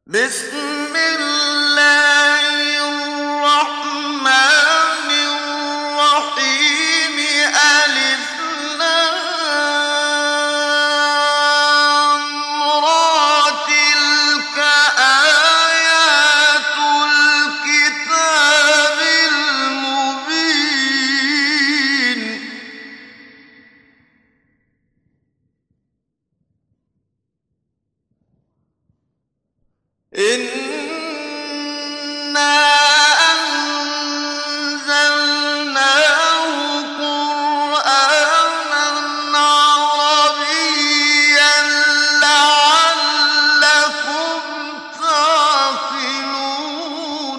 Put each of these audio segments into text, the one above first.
بسم الله الرحمن الرحيم ألف لام را تلك آيات الكتاب المبين إنا أنزلناه قرآنا عربيا لعلكم تعقلون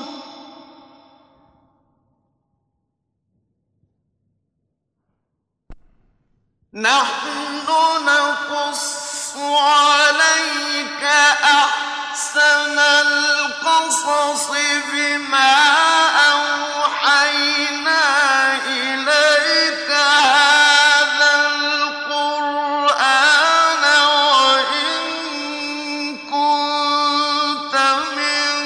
نحن نقص عليك أحسن القصص بما أوحينا إليك هذا القرآن وإن كنت من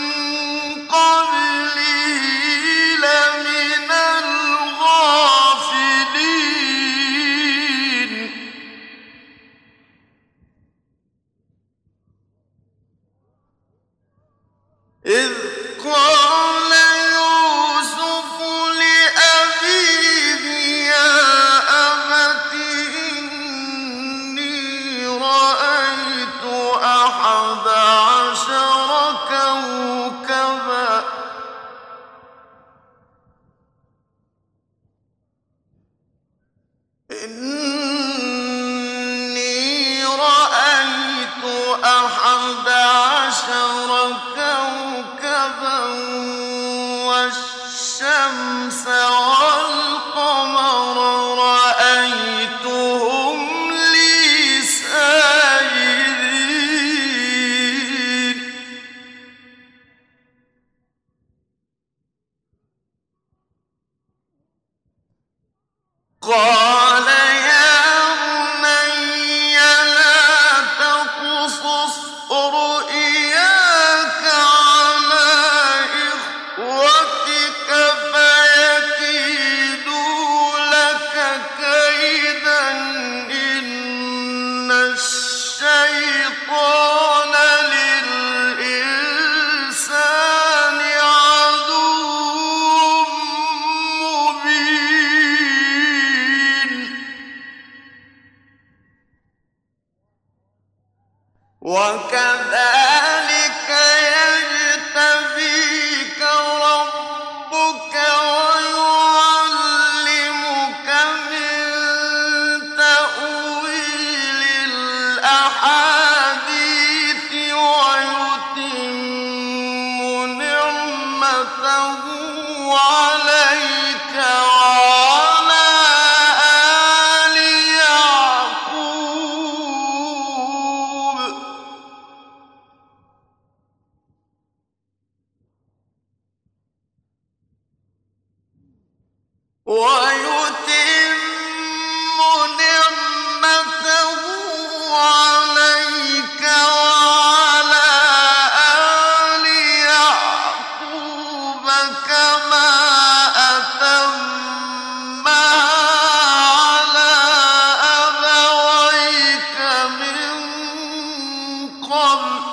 قبله لمن الغافلين إذ قال يوسف لأبيه يا أبت إني رأيت أحد عشر كوكبا إني رأيت أحد عشر كوكبا والشمس والقمر رأيتهم لي ساجدين قال يا بني لا تقصص رؤياك على إخوتك فيكيدوا لك كيدا إن الشيطان للإنسان عدو مبين وكذلك يجتبيك ربك ويعلمك من تأويل الأحاديث ويتم نعمته عليك وعلى آل يعقوب ويتم نعمته عليك وعلى آل يعقوب كما أتمها على أبويك من قبل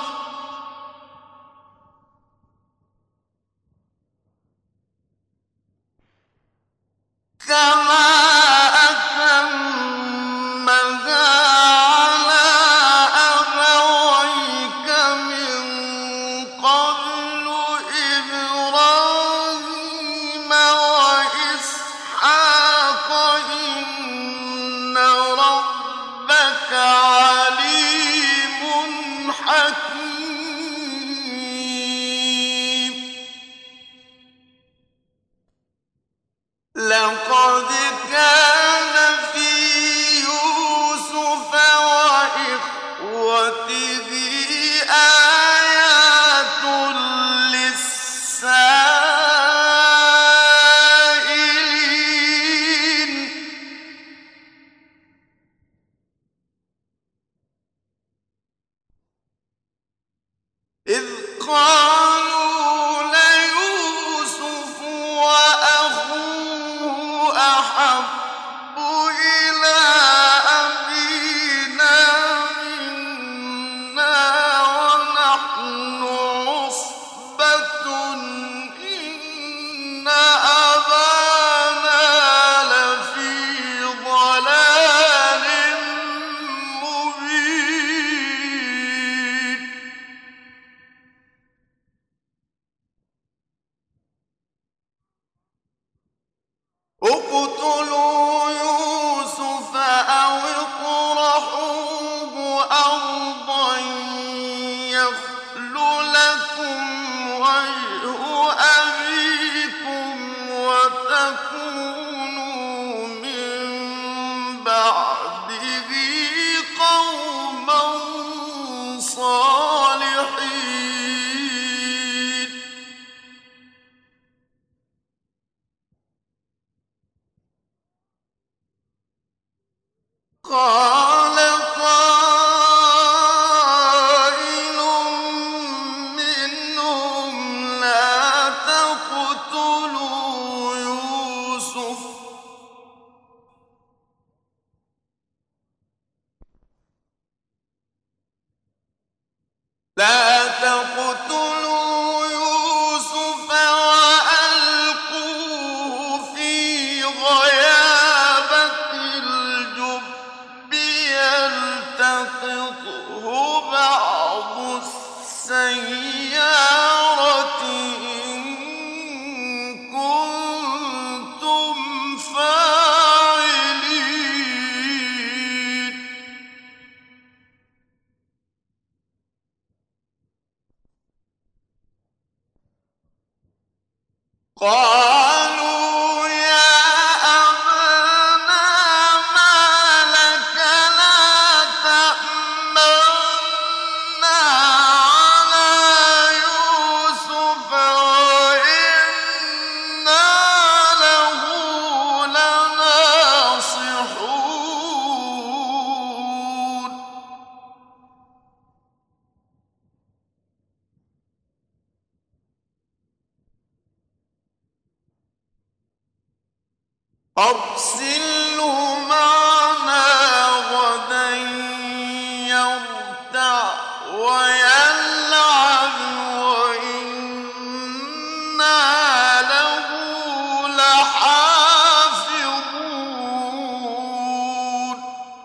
قالوا ليوسف وأخوه أحب إلى أبينا منا ونحن عصبة إن أبانا لفي ضلال مبين اقتلوا يوسف أو اطرحوه أرضا يخل لكم وجه أبيكم وتكونوا من بعده قوما صالحين قال قائل منهم لا تقتلوا يوسف وألقوه في غيابة الجب يلتقطه بعض السيارة إن كنتم فاعلين قالوا يا أبانا ما لك لا تأمنا على يوسف وإنا له لناصحون أرسله معنا غدا يرتع ويلعب وإنا له لحافظون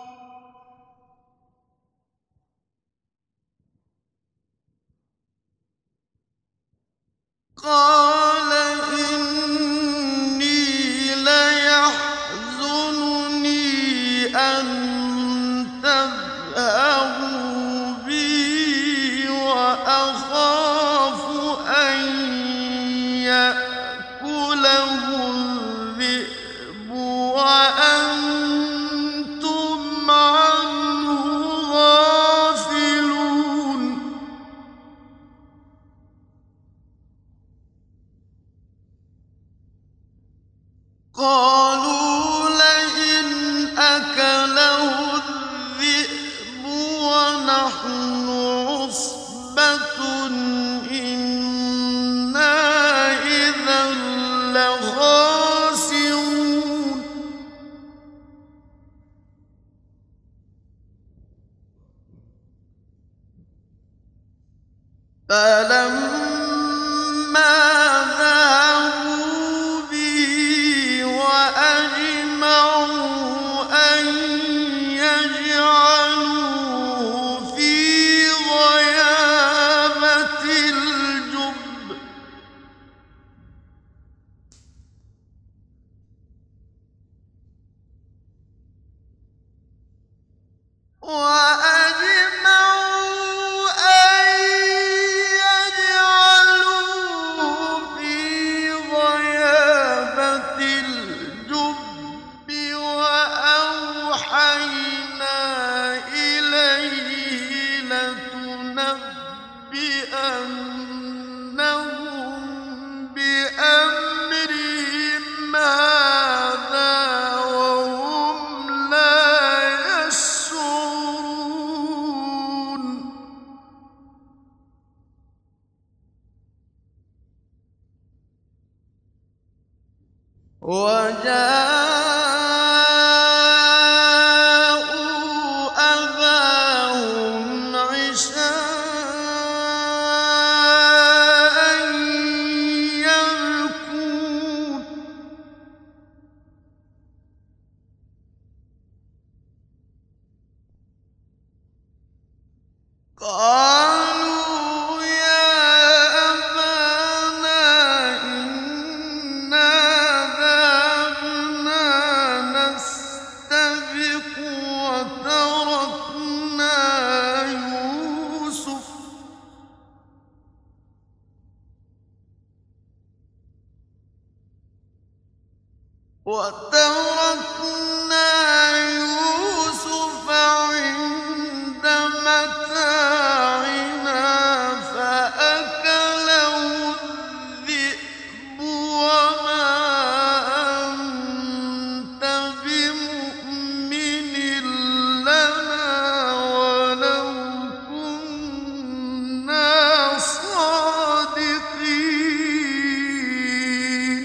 قال إني ليحزنني أن تذهبوا بي وأخاف أن يأكله الذئب وأنتم عنه غافلون قالوا لئن أكله الذئب ونحن عصبة إنا إذا لخاسرون فلما ذهبوا به وأجمعوا أن يجعلوه في غيابة الجب وأوحينا إليه لتنبئنهم بأمرهم هذا وهم لا يشعرون وجاءوا أباهم عشاء يبكون قالوا يا أبانا إنا ذهبنا نستبق وتركنا يوسف عند متاعنا فأكله الذئب وما أنت بمؤمن لنا ولو كنا صادقين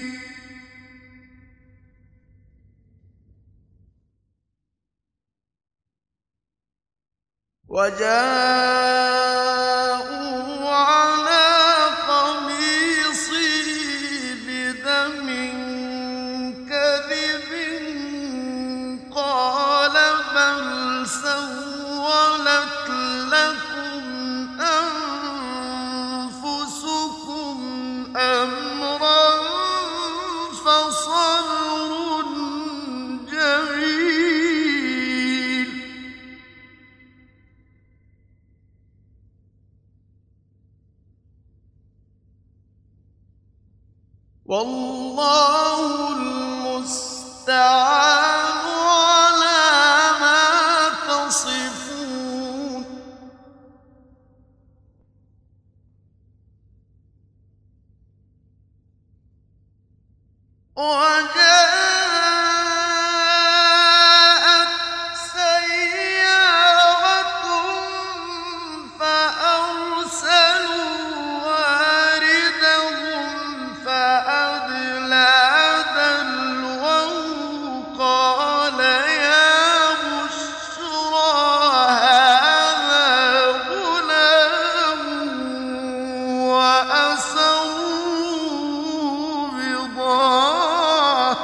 وجاءوا على قميصه بدم كذب قال بل سولت لكم أنفسكم أمرا فصبر جميل والله المستعان على ما تصفون وجاءت سيارة فأرسلوا واردهم فأدلى دلوه قال يا بشرى هذا غلام وأسروا بضاعة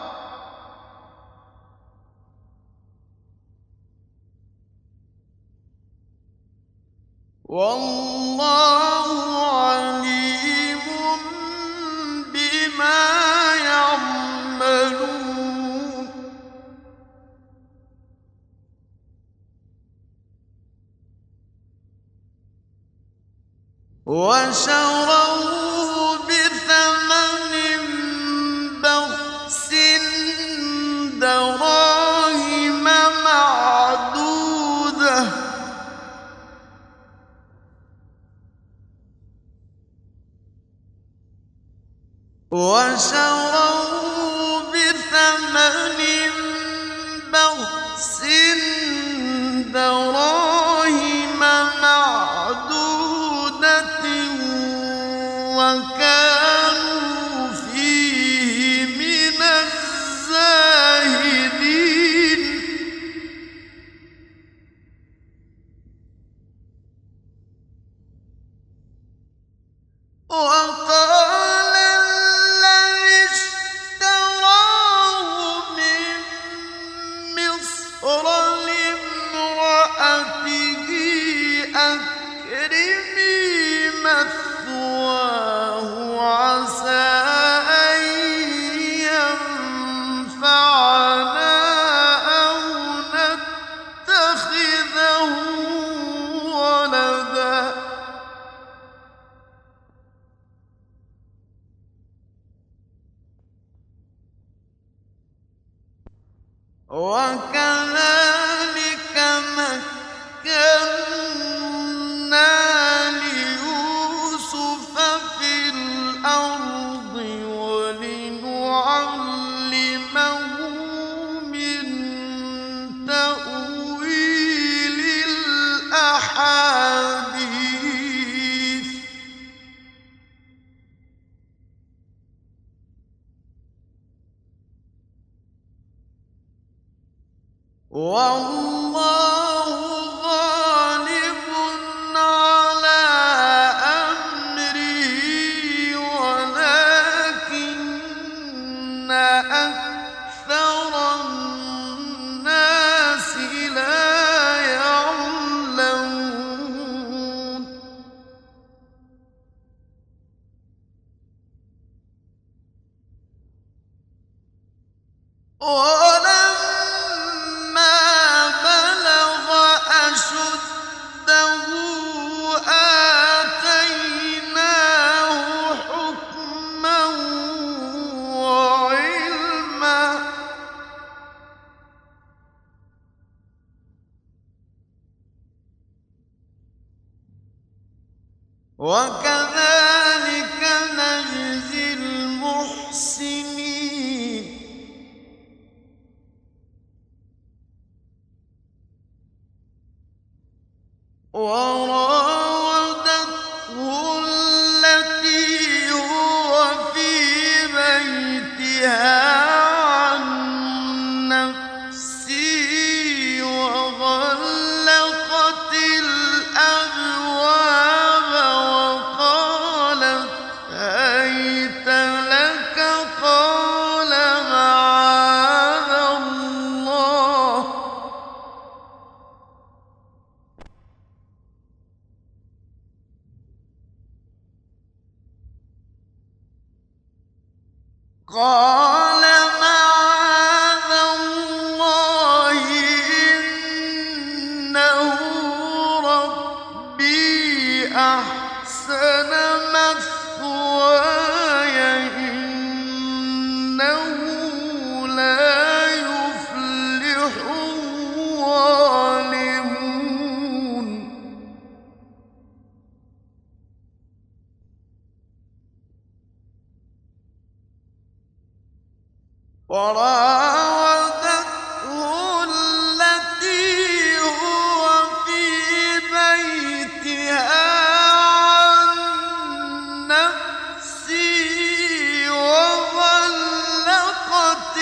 والله عليم بما يعملون وشروه بثمن بخس دراهم معدودة وشروه بثمن بخس دراهم معدودة وكانوا فيه من الزاهدين وقال الذي اشتراه من مصر لامرأته أكرمي مثواه عسى أن ينفعنا أو نتخذه ولدا وكذلك مكنا ليوسف في الأرض ولنعلمه من تأويل الأحاديث والله غالب على أمره ولكن أكثر الناس لا يعلمون ولما بلغ أشده آتيناه حكما وعلما وكذلك نجزي المحسنين وراودته التي هو في بيتها عن نفسه وغلقت الأبواب وقالت هيت لك قال معاذ الله قال معاذ الله إنه ربي أحسن مثواي إنه لا يفلح الظالمون وراودته التي هو في بيتها عن نفسه وغلقت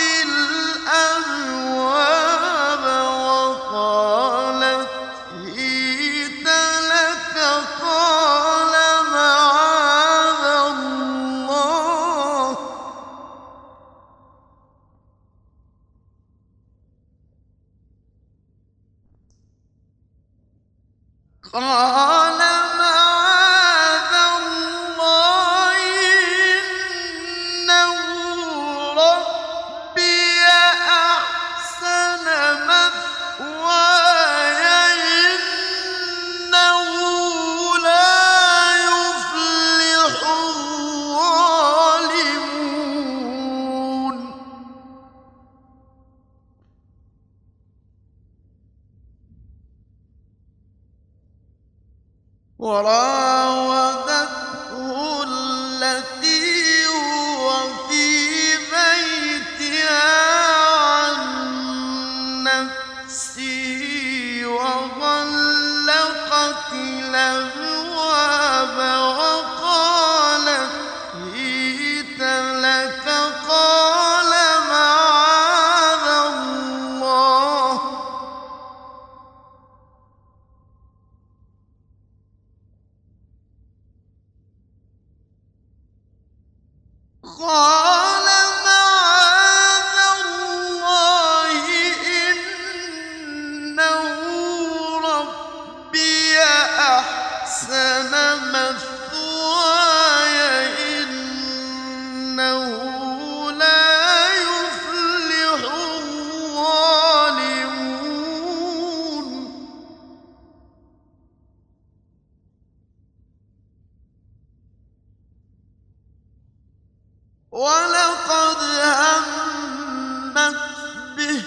الأبواب وقالت هيت لك قال معاذ الله قال معاذ الله إنه ربي أحسن مثواي إنه لا يفلح الظالمون وراودته التي هو في بيتها عن نفسه وغلقت الأبواب وقالت هيت لك قال معاذ الله قال معاذ الله إنه ربي أحسن مثواي إنه لا يفلح الظالمون ولقد همت به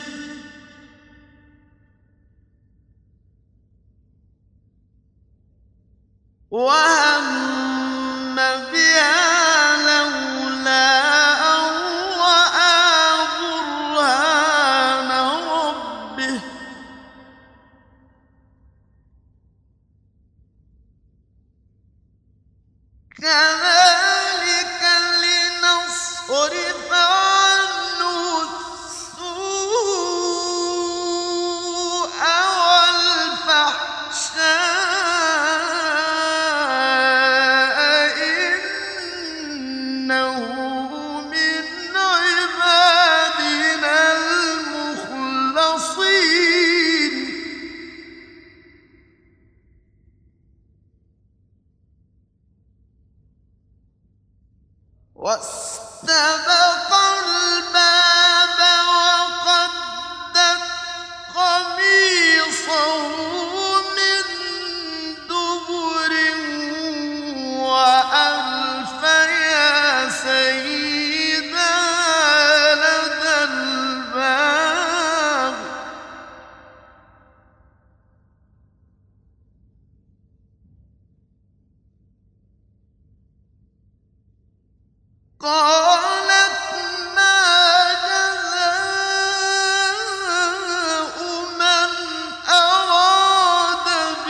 وهم بها لولا أن رأى برهان ربه كذلك لنصرف عنه السوء واستبق الباب وقدت قميصه من دبر وألف يا سيدها لدى الباب قالت ما جزاء من أراد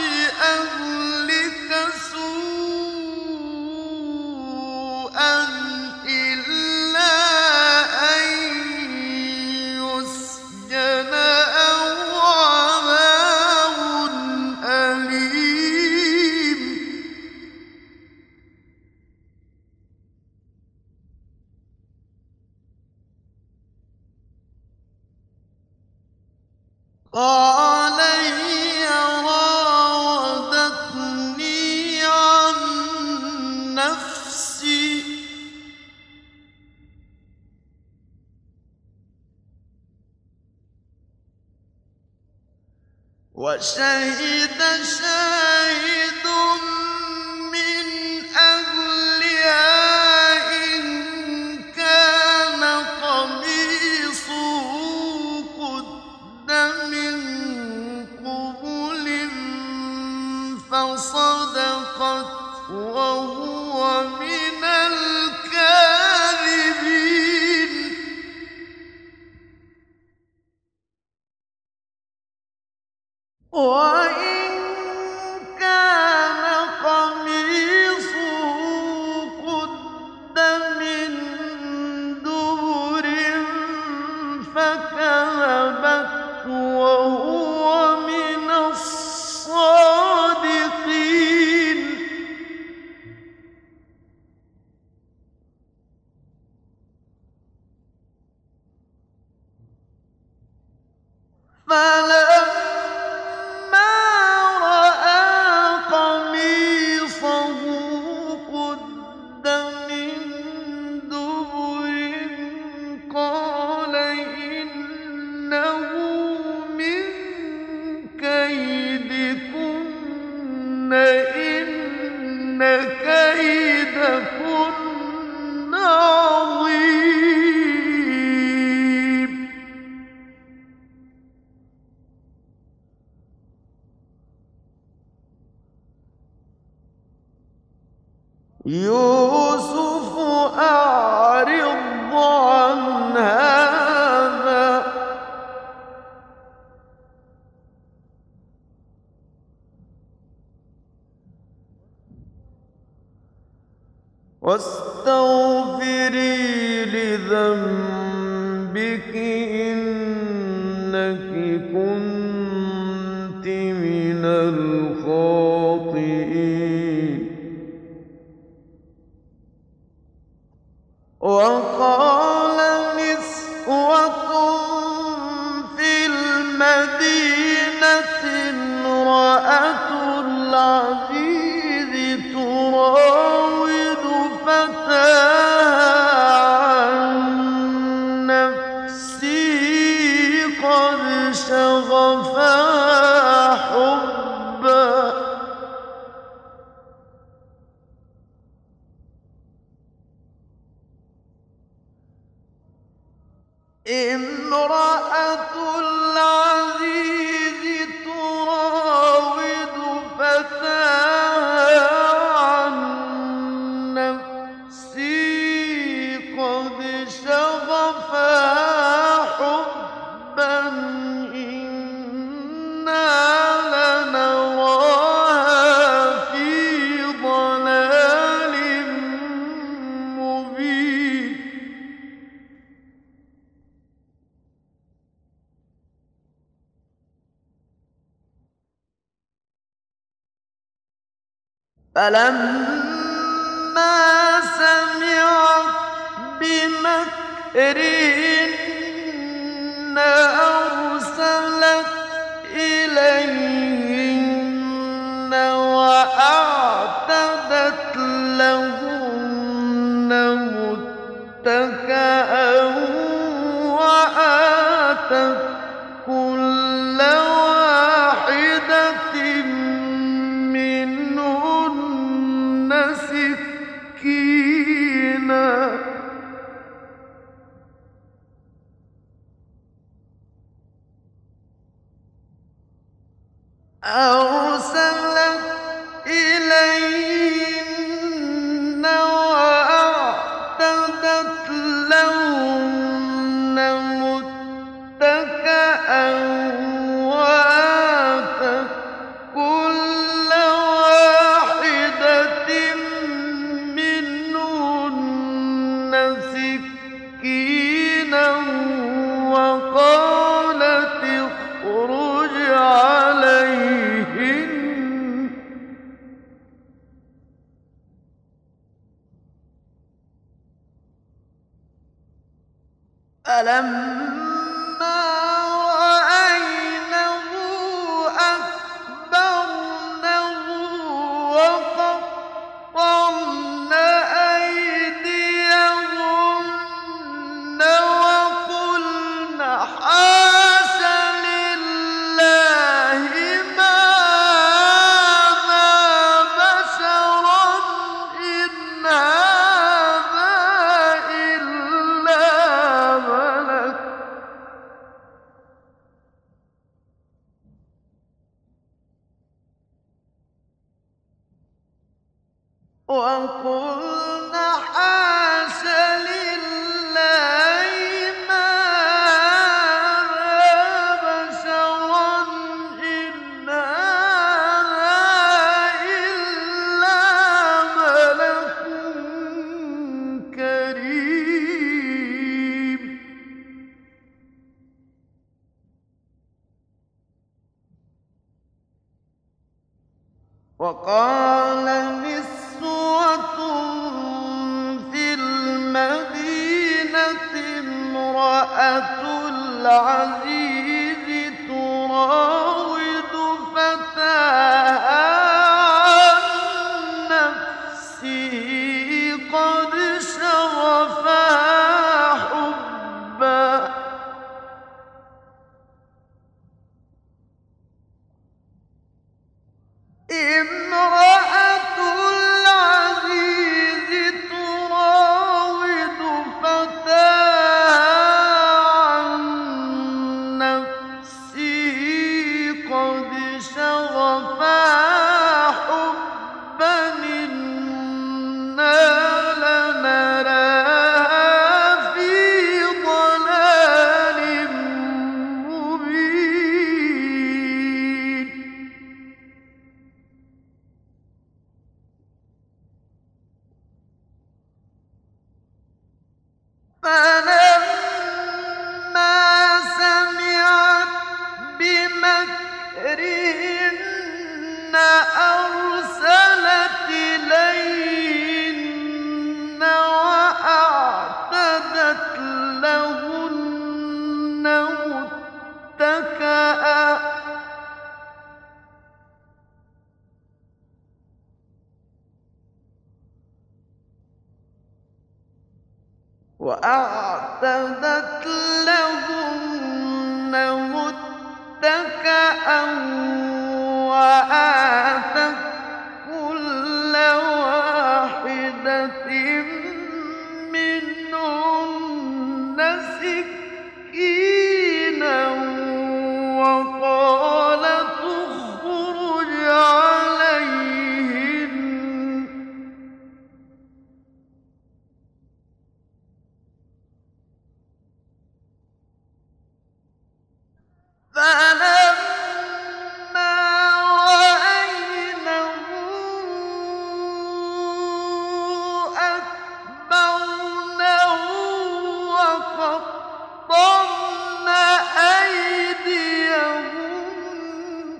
بأهلك سوءا إلا أن يسجن أو عذاب أليم قال هي راودتني عن نفسي وشهد شاهد من أهلها إن كان قميصه قد من قبل فصدقت وهو من الكاذبين وإن كان قميصه قد من دبر فكذبت وهو من الصادقين فلما رأى قميصه قد من دبر قال إنه من كيدكن إن كيدكن عظيم يوسف أعرض عن هذا واستغفري لذنبك إنك كنت من الخاطئين وقال نسوة في المدينة امرأة العزيز تراود فتاها عن نفسه قد شغفها حبا امرأة العزيز تراود فتاها عن نفسه قد شغفها حبا إنا لنراها في ضلال مبين فلما سمعت بمكرهن أرسلت إليهن وأعتدت لهن سكينا أرسلت إليهن وأعتدت لهن متكئا وآتت كل واحدة منهن سكينا وقالت اخرج عليهن فلما رأينه أكبرنه وقطعن أيديهن وقلن حاش لله ما هذا بشرا إن هذا إلا ملك وقلن حاش لله ما هذا بشرا إن هذا إلا ملك كريم وقال نسوة في المدينة امرأة العزيز تراود فتاها عن نفسه قد شغفها حبا امرأة العزيز تراود فتاها عن نفسه قد شغفها حبا إنا لنراها في ضلال مبين فلما سمعت بمكرهن أرسلت إليهن وأعتدت لهن متكئا وآتت كل واحدة منهن سكينا وقالت اخرج عليهن فلما رأينه أكبرنه وقطعن أيديهن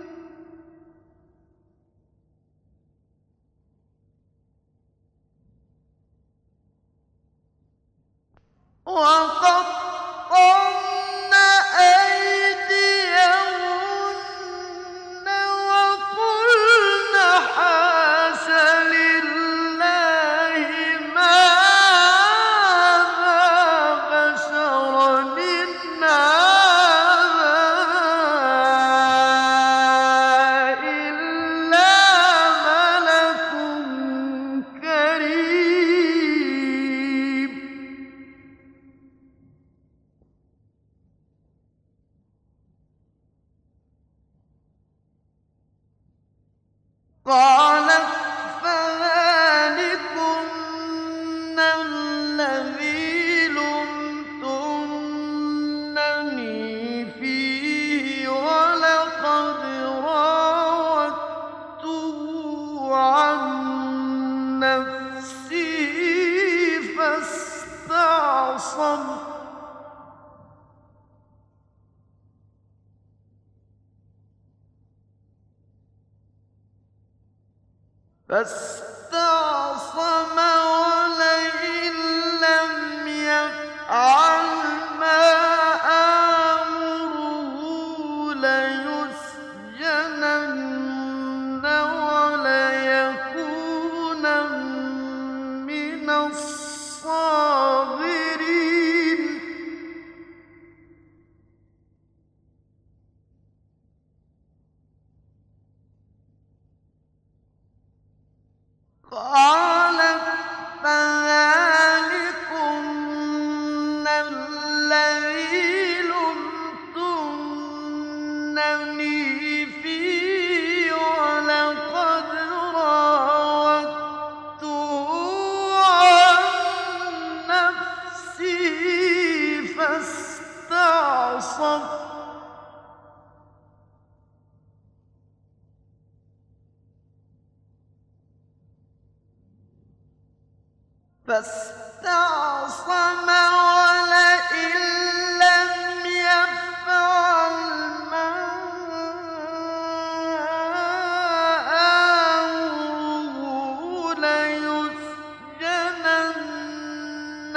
وقلن حاش لله ما هذا بشرا إن هذا إلا ملك كريم نفسه فاستعصم ولئن لم يفعل ما آمره ليسجنن وليكونن من الصاغرين قالت فذلكن الذي لمتنني فيه ولقد راودته عن نفسه فاستعصم ولئن لم يفعل ما آمره ليسجنن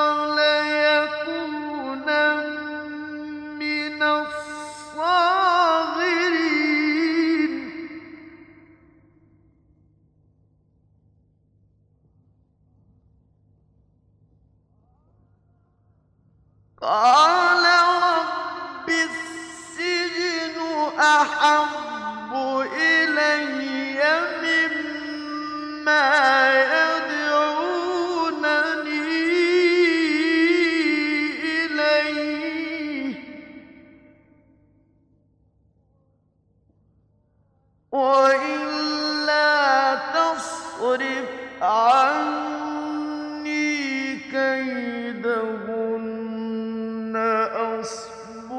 وليكونن من الصاغرين قال رب السجن أحب إلي مما يدعونني إليه وإلا تصرف عني كيدهن أصب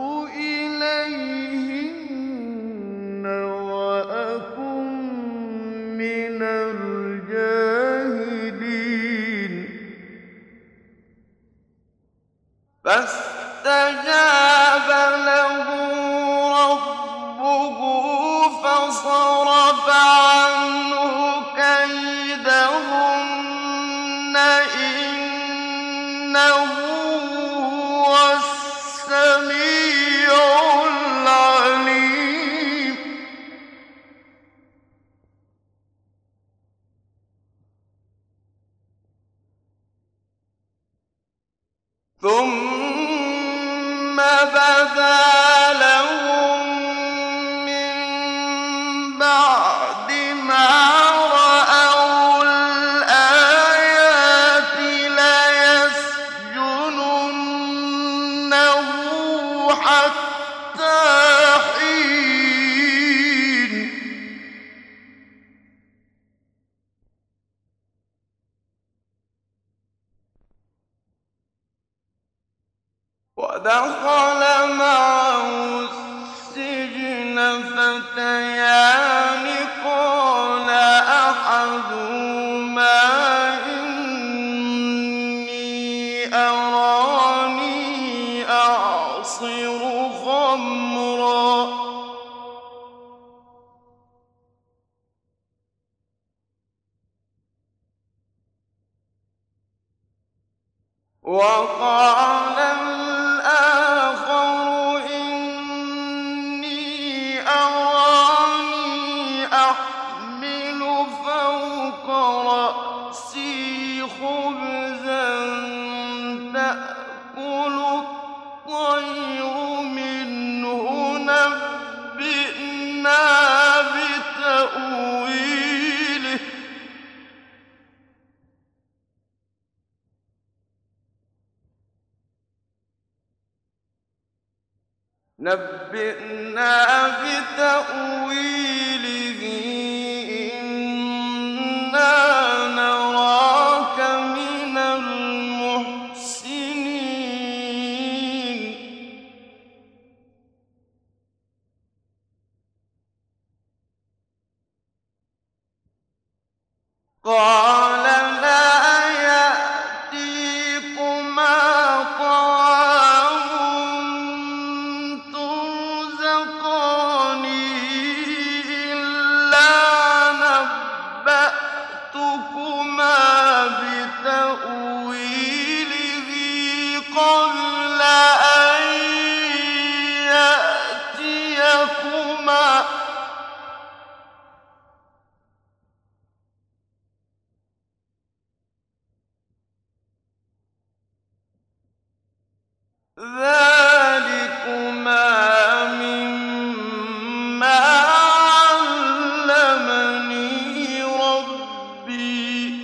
إليهن وأكن من الجاهلين فاستجاب له ربه فصرف عنه كيدهن إنه هو السميع العليم ثم بدا لهم من بعد ما رأوا الآيات ليسجننه حتى حين ودخل معه السجن فتيان قال أحدهما إني أراني أعصر خمرا وقال الآخر إني أراني أحمل فوق رأسي خبزا تأكل الطير منه نبئنا بتأويله إنا نراك من المحسنين قال ذَٰلِكُمَا مِمَّا عَلَّمَنِي رَبِّي ۚ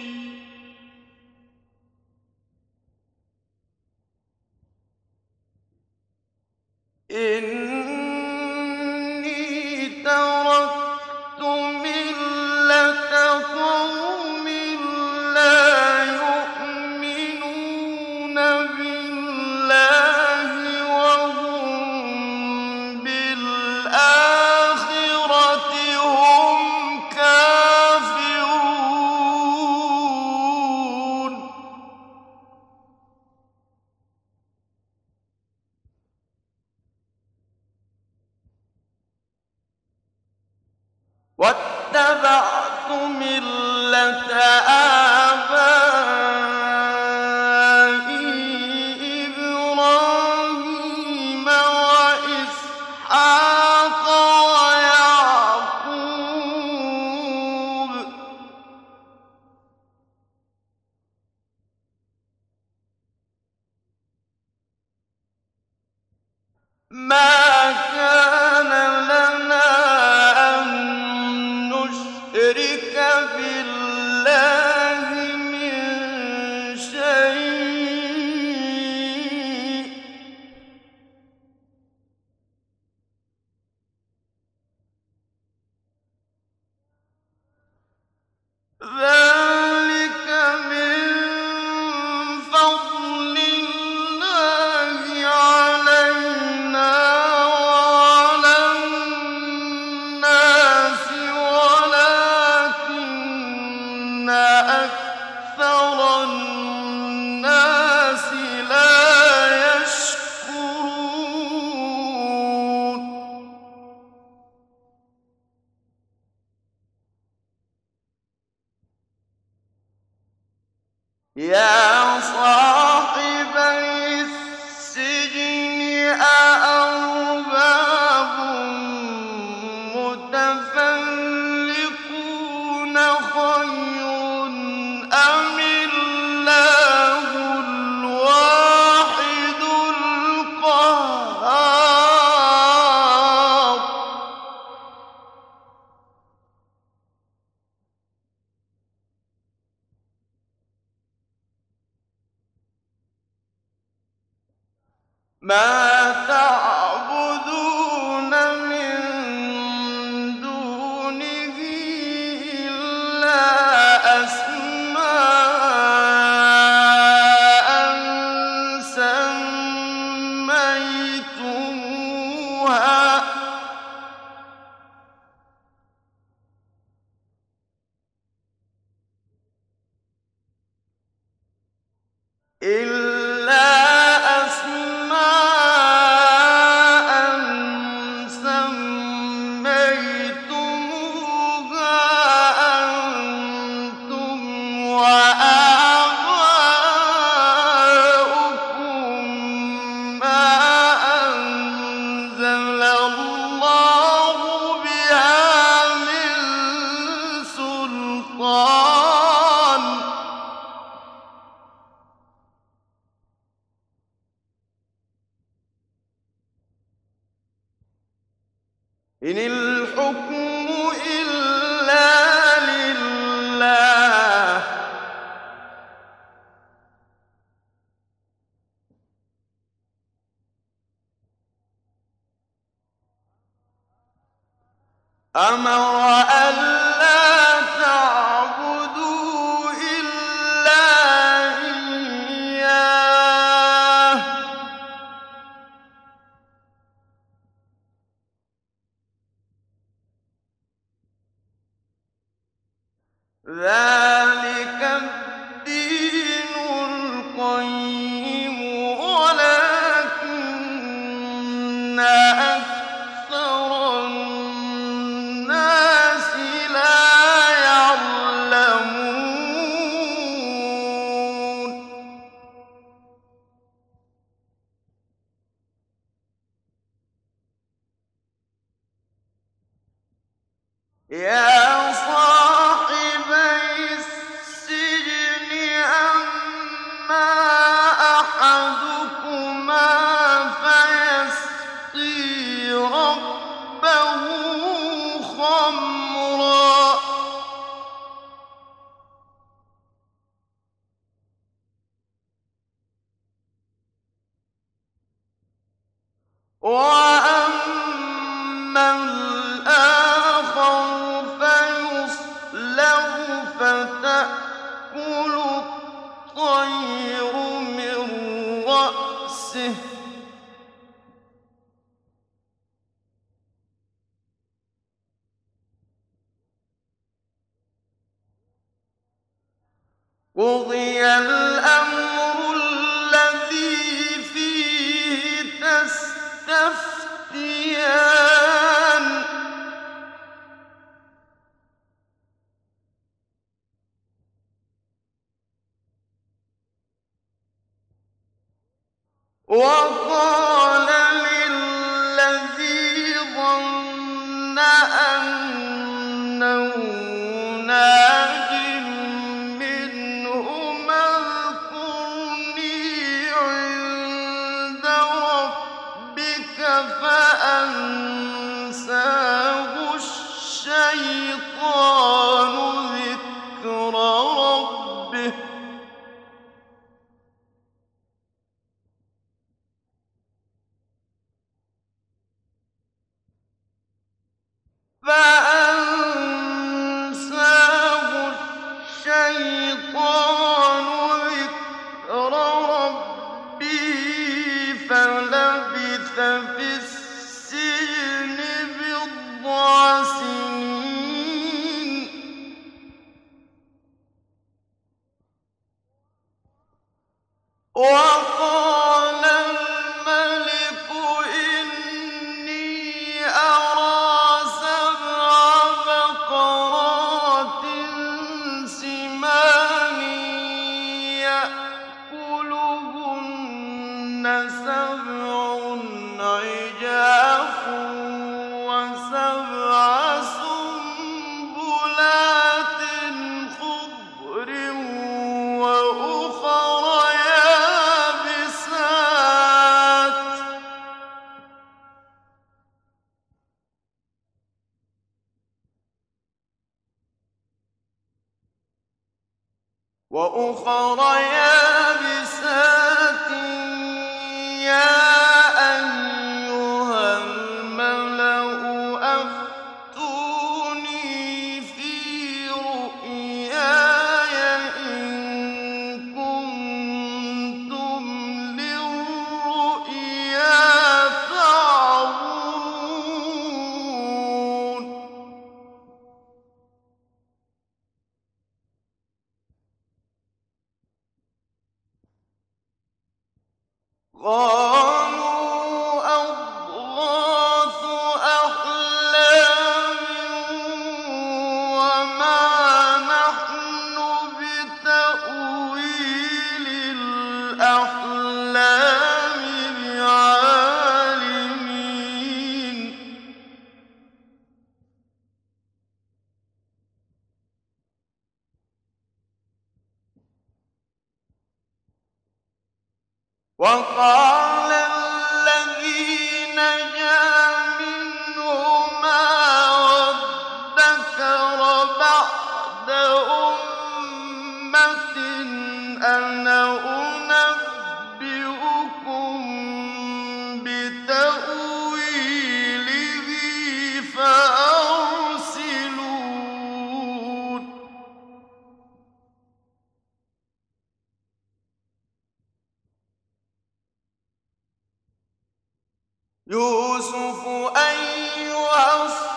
إِنِّي تَرَكْتُ مِلَّةَ قَوْمٍ لَّا يُؤْمِنُونَ بِاللَّهِ وَهُم بِالْآخِرَةِ هُمْ كَافِرُونَ وَاتَّبَعْتُ مِلَّةَ آبَائِي إِبْرَاهِيمَ وَإِسْحَاقَ وَيَعْقُوبَ ۚ مَا كَانَ لَنَا أَن نُّشْرِكَ بِاللَّهِ مِن شَيْءٍ ۚ ذَٰلِكَ مِن فَضْلِ اللَّهِ عَلَيْنَا وَعَلَى النَّاسِ وَلَٰكِنَّ أَكْثَرَ النَّاسِ لَا يَشْكُرُونَ يَا صَاحِبَيِ السِّجْنِ أَأَرْبَابٌ مُّتَفَرِّقُونَ خَيْرٌ أَمِ اللَّهُ الْوَاحِدُ الْقَهَّارُ مَا تَعْبُدُونَ مِن دُونِهِ إِلَّا أَسْمَاءً سَمَّيْتُمُوهَا أَنتُمْ وَآبَاؤُكُم مَّا أَنزَلَ اللَّهُ بِهَا مِن سُلْطَانٍ ۚ إِنِ الْحُكْمُ إِلَّا لِلَّهِ ۖ أَمَرَ أَلَّا تَعْبُدُوا إِلَّا إِيَّاهُ ۚ ذَٰلِكَ الدِّينُ الْقَيِّمُ وَلَٰكِنَّ أَكْثَرَ النَّاسِ لَا يَعْلَمُونَ يَا صَاحِبَيِ السِّجْنِ أَمَّا أَحَدُكُمَا وَأَمَّا الْآخَرُ فَيُصْلَبُ فَتَأْكُلُ الطَّيْرُ مِن رَّأْسِهِ ۚ قُضِيَ الْأَمْرُ الَّذِي فِيهِ تَسْتَفْتِيَانِ وَقَالَ لِلَّذِي ظَنَّ أَنَّهُ نَاجٍ مِّنْهُمَا اذْكُرْنِي عِندَ رَبِّكَ فَأَنسَاهُ الشَّيْطَانُ ذِكْرَ رَبِّهِ فلبث في السجن بضع سنين وقال الملك إني أرى 7 بقرات سمان يأكلهن 7 عجاف و7 سنبلات خضر وأخر يابسات يا أيها الملأ أفتوني في رؤياي إن كنتم للرؤيا تعبرون قالوا أضغاث أحلام وما نحن بتأويل الأحلام بعالمين وقال الذي نجا منهما وادكر بعد أمة أنا أنبئكم بتأويله فأرسلون يوسف أيها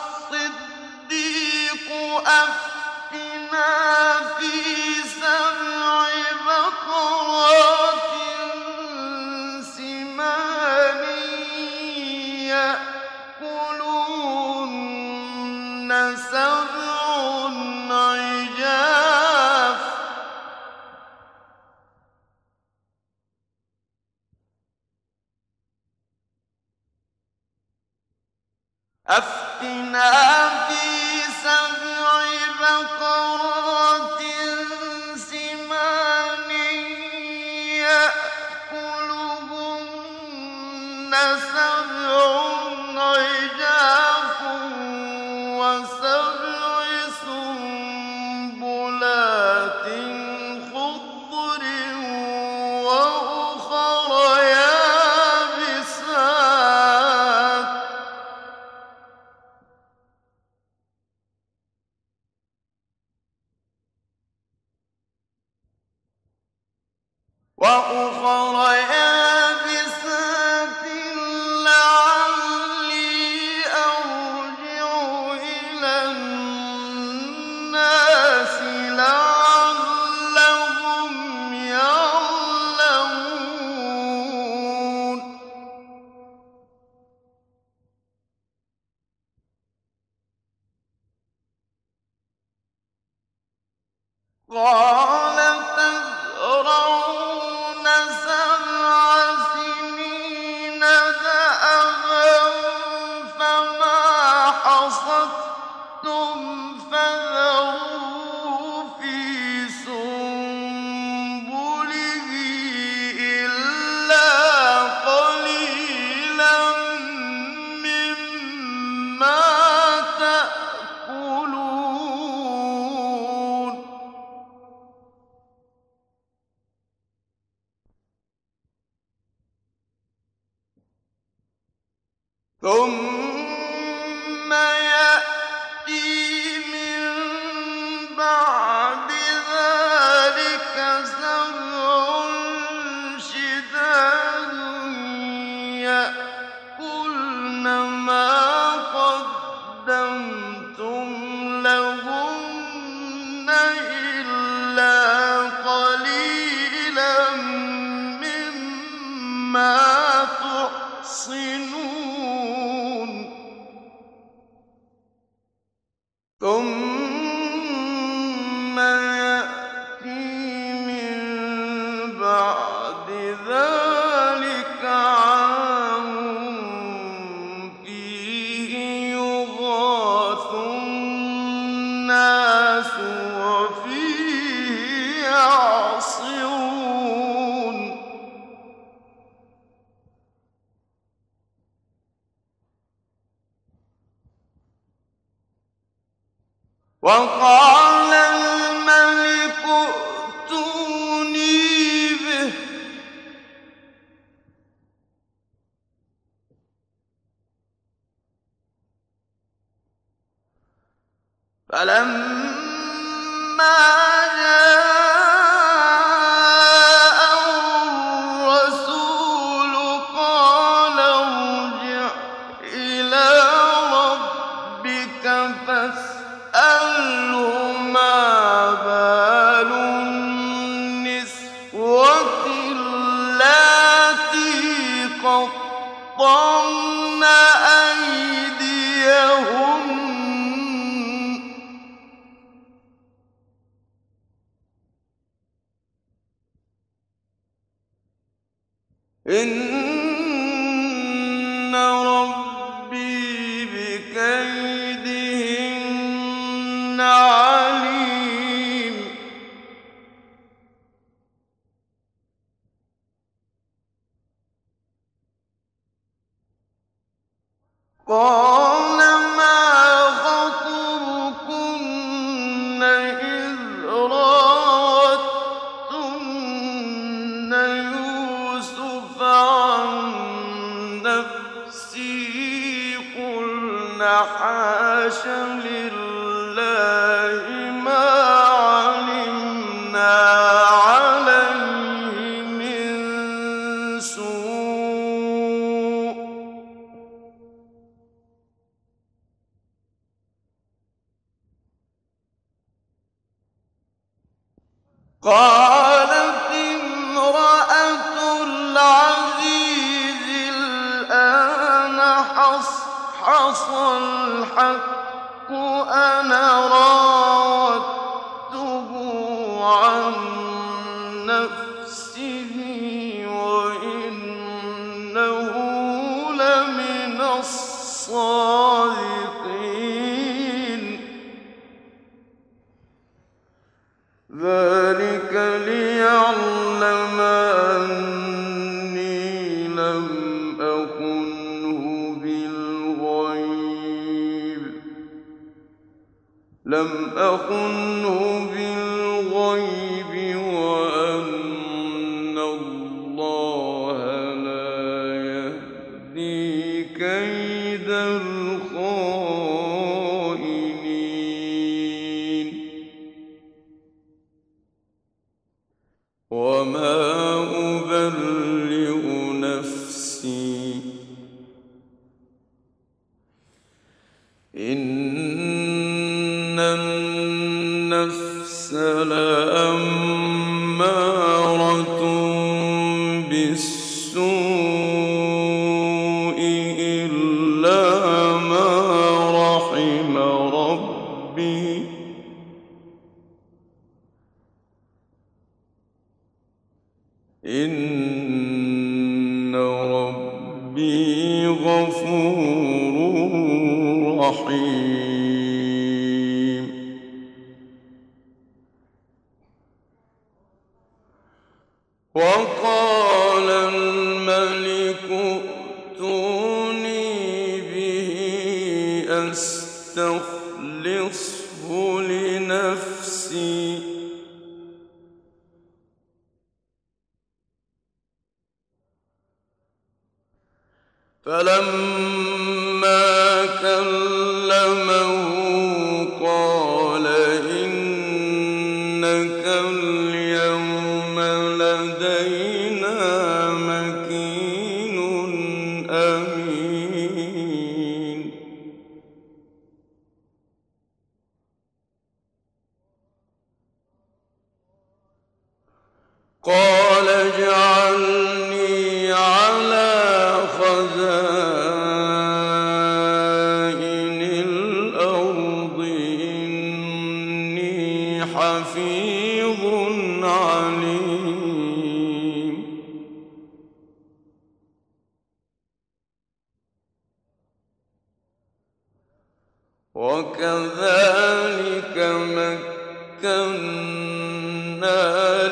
الصديق أفتنا في 7 بقرات سمان يأكلهن 7 عجاف أفتنا في 7 بقرات سمان يأكلهن 7 عجاف و7 سنبلات خضر وأخر يابسات وأخر يابسات لعلي أرجع إلى الناس لعلهم يعلمون قال تزرعون 7 سنين دأبا فما حصدتم فذروه في سنبله إلا قليلا مما تأكلون ثم يأتي من بعد ذلك 7 شداد يأكلن ما قدمتم لهن إلا قليلا مما تحصنون ثم يأتي من بعد ذلك عام فيه يغاث الناس وفيه يعصرون وقال الملك ائتوني به فلما جاءه الرسول قال ارجع إلى ربك فاسأله ما بال النسوة اللاتي قطعن أيديهن إن ربي بكيدهن عليم قال ما خطبكن إذ راوتن يوسف عن نفسه قلن حاش لله ما علمنا عليه من سوء قالت امرأة العزيز الآن حصحص الحق أنا راودته عن نفسه وإنه لمن الصادقين ذلك ليعلم أني لم أخنه بالغيب وأن الله لا يهدي كيد الخائنين وما بالسوء إلا ما رحم ربي إن ربي غفور رحيم. وقال الملك ائتوني به أستخلصه لنفسي فلما كلمه قال إنك اليوم لدينا مكين أمين. قال اجعلني على خزائن الأرض إني حفيظ عليم. وكذلك مكنا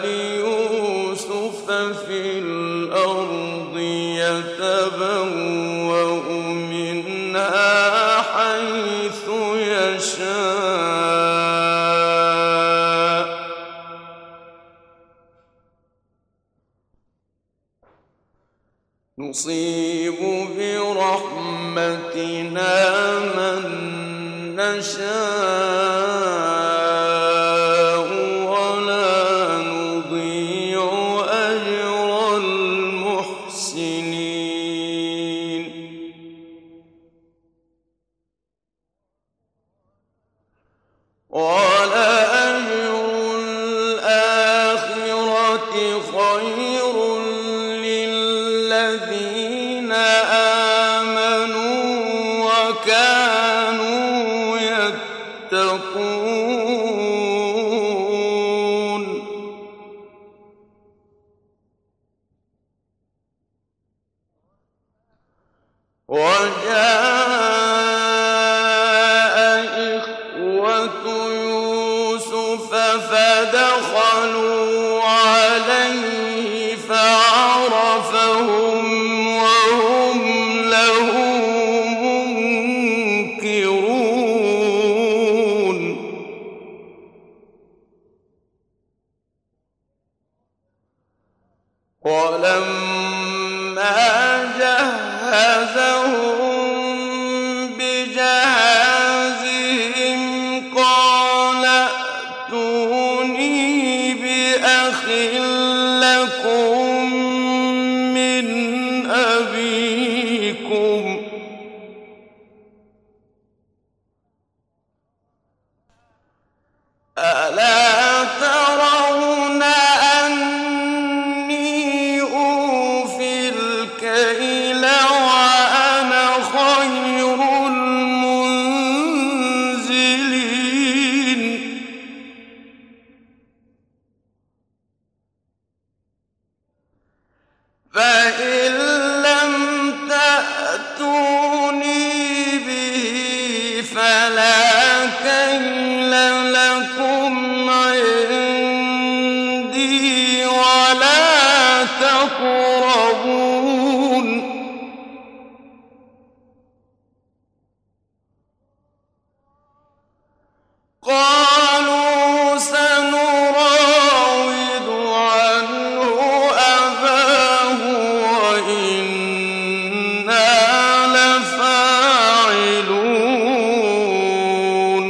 ليوسف في الأرض يتبوأ منها حيث يشاء نصيب برحمتنا من نشاء ولا نضيع أجر المحسنين. ولأجر الآخرة خير للذين آمنوا وكانوا يتقون. وجاء إخوة يوسف فدخلوا عليه فعرفهم وهم له منكرون. ولما جهزهم بجهازهم قال ائتوني بأخ لكم من أبيكم ألا ترون أني أوفي الكيل وأنا خير المنزلين. فإن لم تأتوني به فلا كيل لكم عندي ولا تقربون. قالوا سنراود عنه أباه وإنا لفاعلون.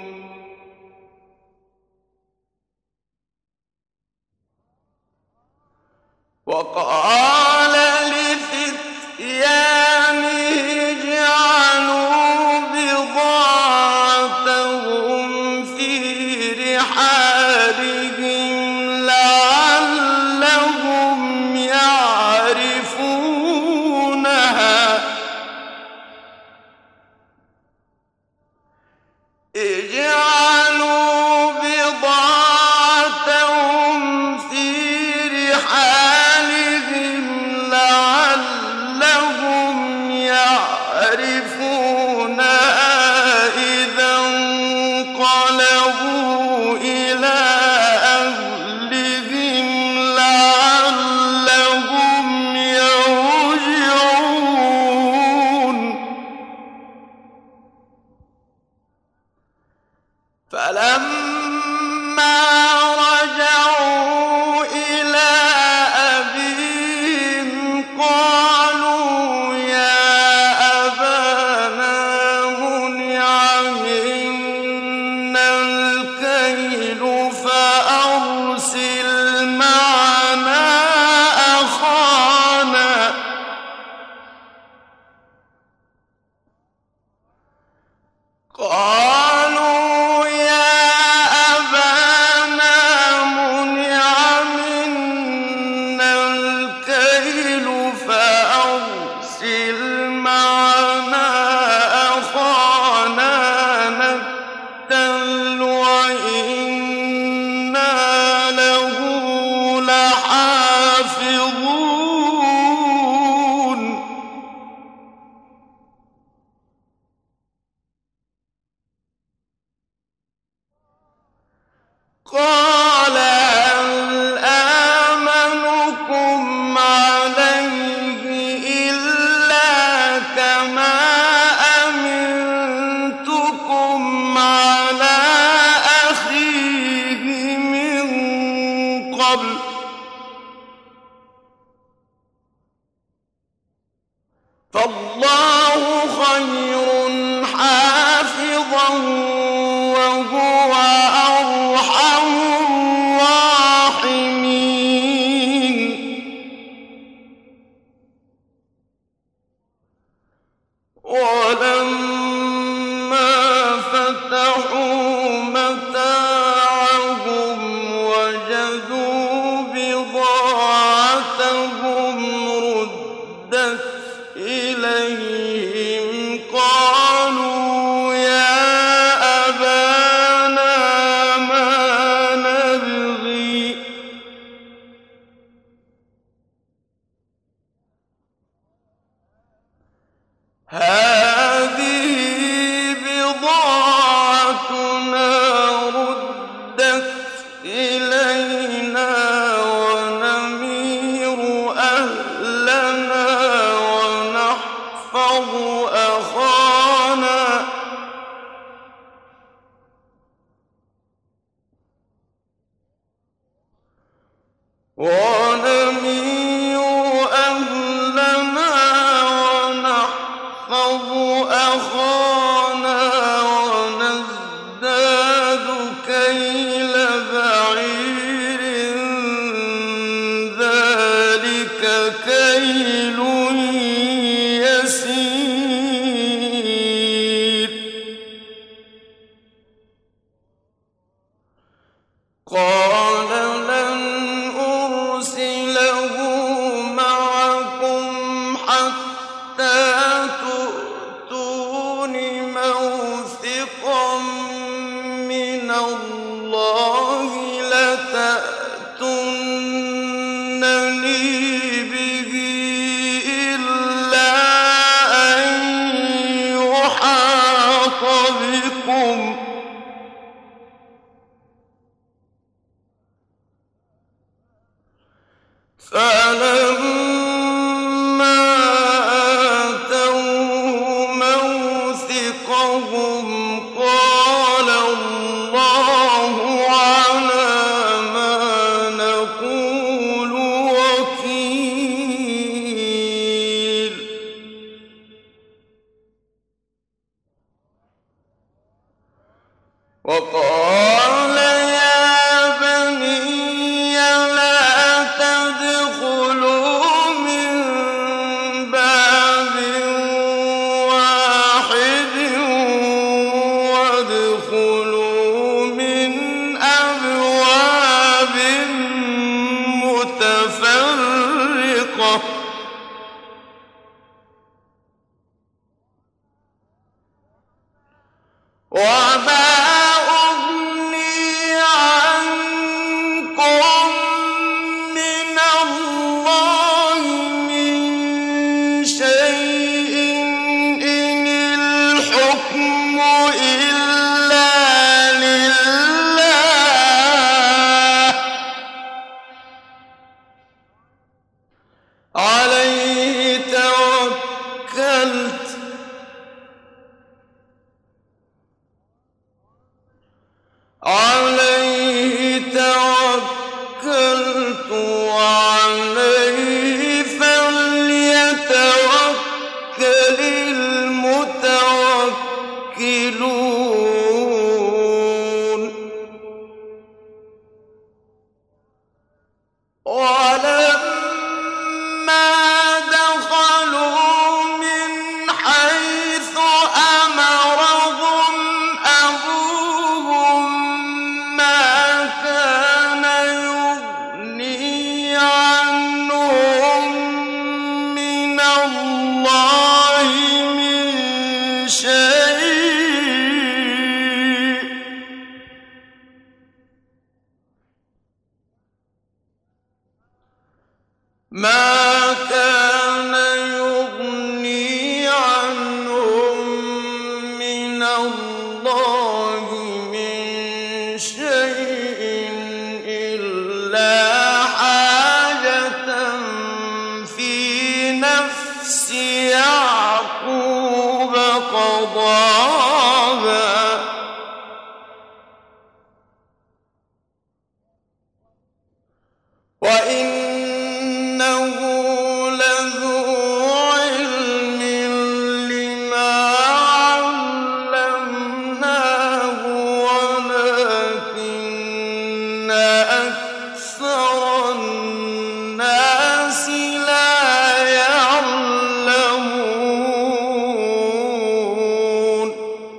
وقال لفتيانه اجعلوا بضاعتهم في رحالهم لعلهم قال هل آمنكم عليه إلا كما أمنتكم على أخيه من قبل فالله خير حافظا وهو أرحم الراحمين. ولما فتحوا متاعهم وجدوا بضاعتهم ردت إليهم قالوا يا أبانا ما نبغي هذه بضاعتنا ردت إلينا ونمير أهلنا ونحفظ أخانا ونزداد كيل بعير ذلك كيل يسير. قال لن أرسله معكم حتى تؤتون موثقا من الله لتأتونني به إلا أن يحاط بكم فلما آتوه موثقهم قال الله على ما نقول وكيل. وقال يا بني لا تدخلوا من باب واحد وادخلوا من أبواب متفرقة وما أغني عنكم من الله من شيء إن الحكم إلا لله عليه توكلت وعليه فليتوكل المتوكلون. ولما دخلوا من حيث أمرهم أبوهم ما كان يغني عنهم من الله من شيء ما كان يغني عنهم من الله من شيء إلا حاجة في نفس يعقوب قضاها وإنه لذو علم لما علمناه ولكن أكثر الناس لا يعلمون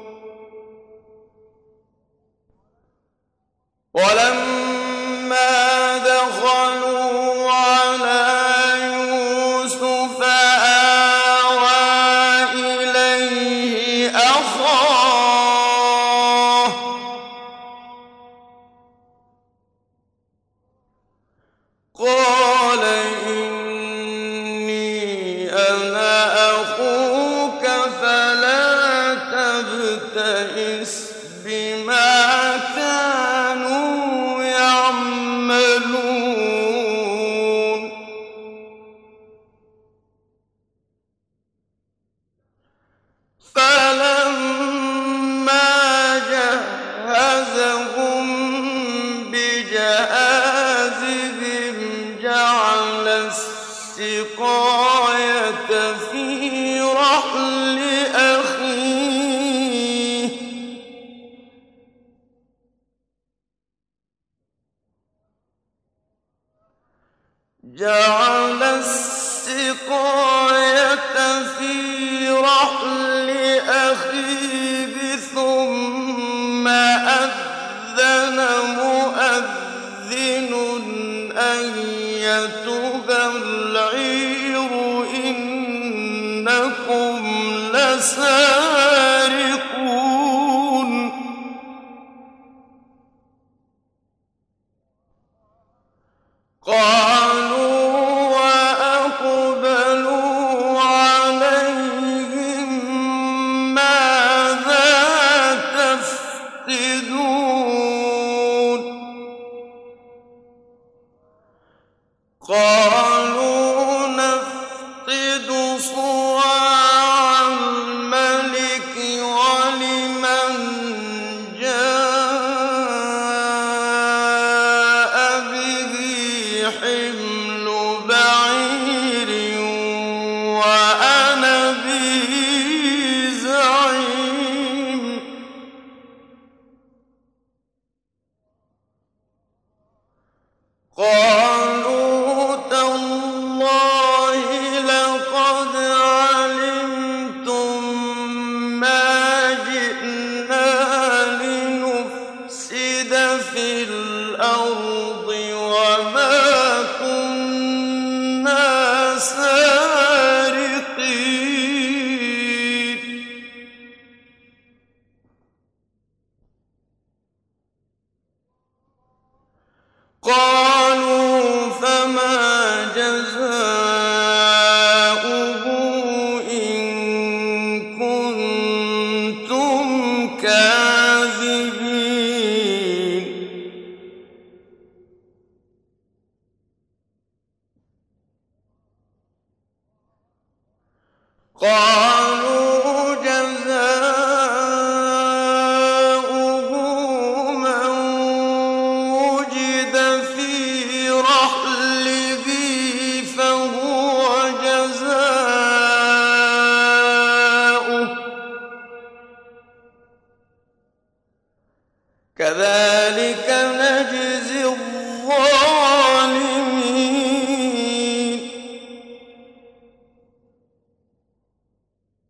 ولما دخلوا على يوسف آوى إليه أخاه قال إني أنا أخوك فلا تبتئس بما كانوا يعملون فلما جهزهم بجهازهم جعل السقاية في رحل أخيه ثم أذن مؤذن أيتها العير إنكم لسارقون قالوا وأقبلوا عليهم ماذا تفقدون قالوا نفقد صواع الملك ولمن جاء به حمل بعير وأنا به زعيم قالوا تالله لقد علمتم ما جئنا لنفسد في الأرض وما كنا سارقين قالوا فما جزاؤه إن كنتم كاذبين قالوا جزاؤه من وجد في رحله فهو جزاؤه كذلك نجزي الظالمين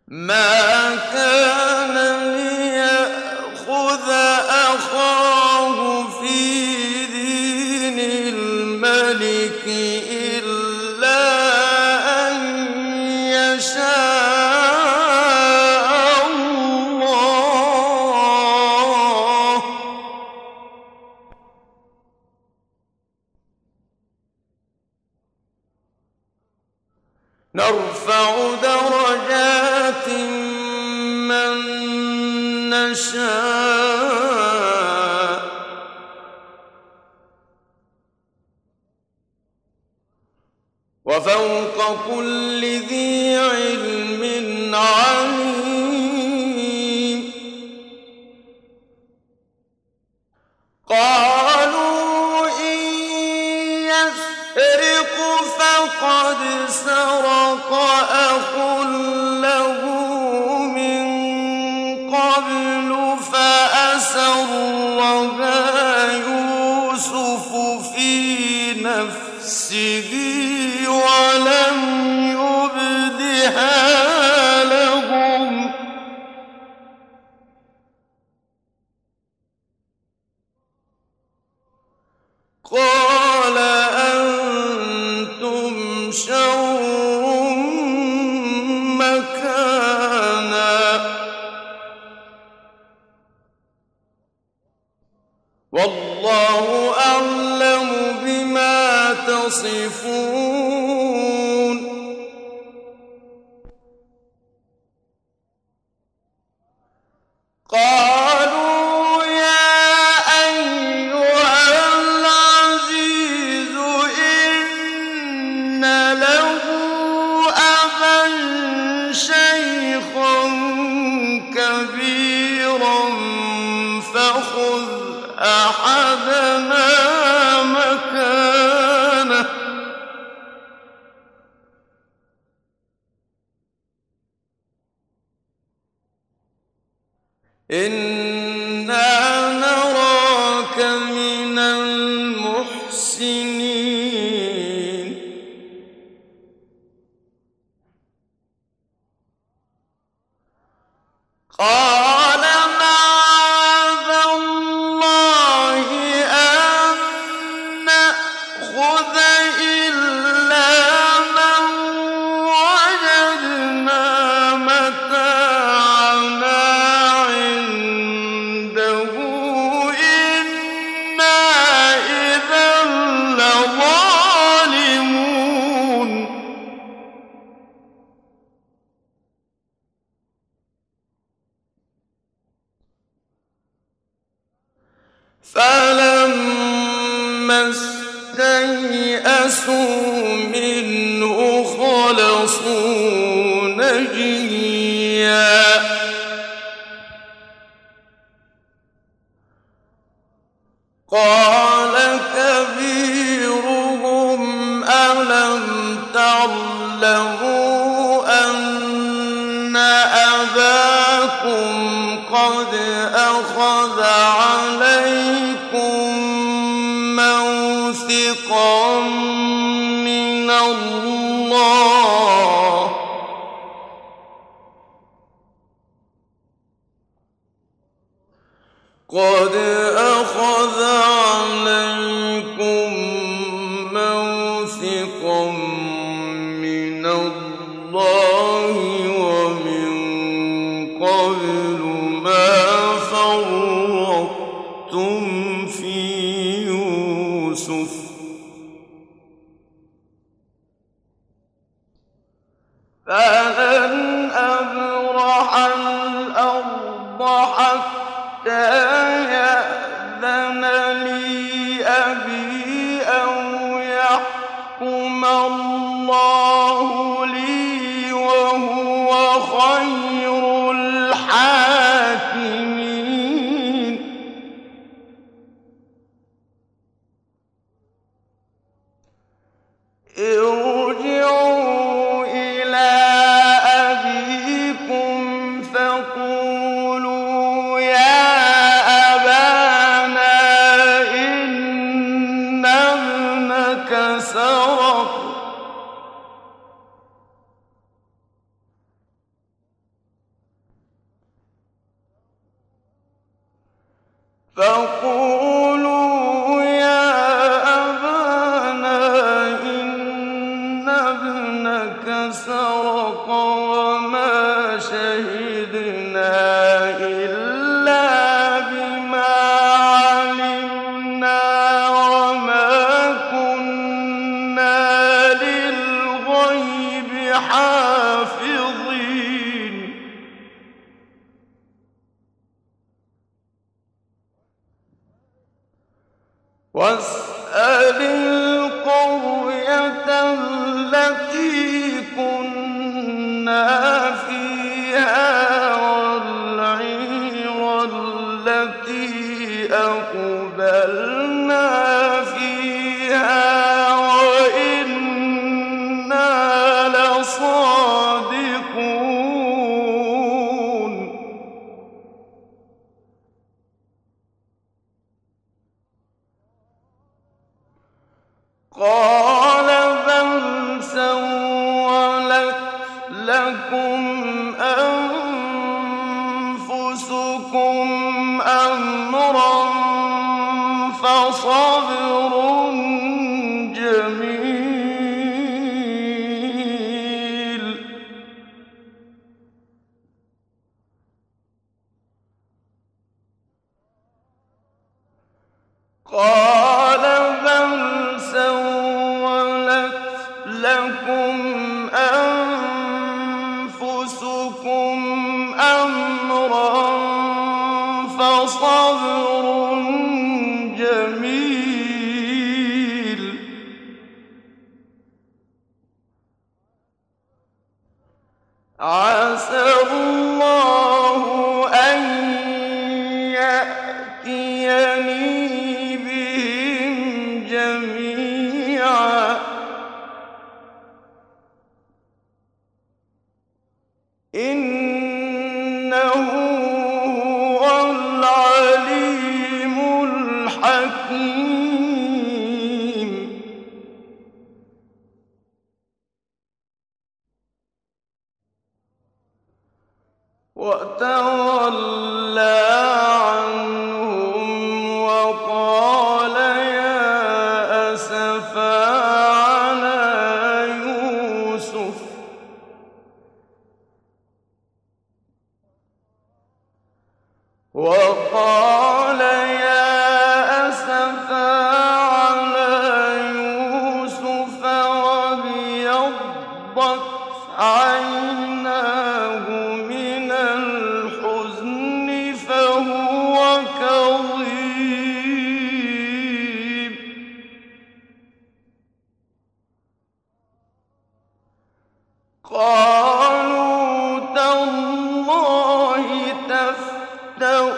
ما كان ليأخذ أخاه في دين الملك إلا أن يشاء الله. نرفع درجات من نشاء وفوق كل ذي علم عليم. قالوا إن يسرق فقد سرق أخ له من قبل فأسرها يوسف في نفسه ولم يبدها لهم. قال أنتم شر مكانا والله أعلم بما تصفون. قالوا يا أيها العزيز إن له أبا شيخا كبيرا فخذ أحدنا مكانه إنا نراك من المحسنين. قال معاذ الله أن نأخذ إلا من وجدنا متاعنا عنده إنا إذا لظالمون. فلما استيئسوا منه خلصوا نجيا قال كبيرهم ألم تعلموا أن أباكم قد أخذ عليكم موثقا من الله قد أخذ عليكم موثقا من الله ومن قبل ما فرطتم في يوسف فلن أبرح الأرض حتى يأذن لي أبي أو يحكم الله لي وهو خير الحاكمين. ارجعوا إلى أبيكم فقولوا يا أبانا إن ابنك سرق فقولوا يا أبانا إن ابنك سرق وما شهدنا إلا بما علمنا وما كنا للغيب حافظين واسأل القرية التي كنا فيها والعير التي أقبلنا فيها وإنا لصادقون قال بل سولت لكم أنفسكم أمرا فصبر جميل قال بل سولت لكم أنفسكم أمرا فصبر جميل عسى الله أن يأتيني بهم جميعا إنه هو العليم الحكيم وتولى عنهم وقال يا أسفا على يوسف وقال يا أسفا على يوسف وابيضت عيناه من الحزن فهو كظيم قالوا تالله تفتأ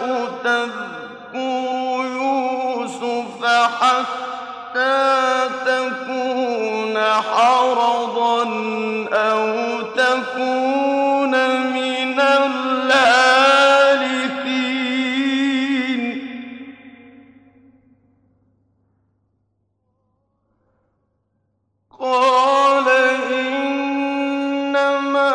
تذكر يوسف حتى تكون حرضا أو تكون من الهالكين قال إنما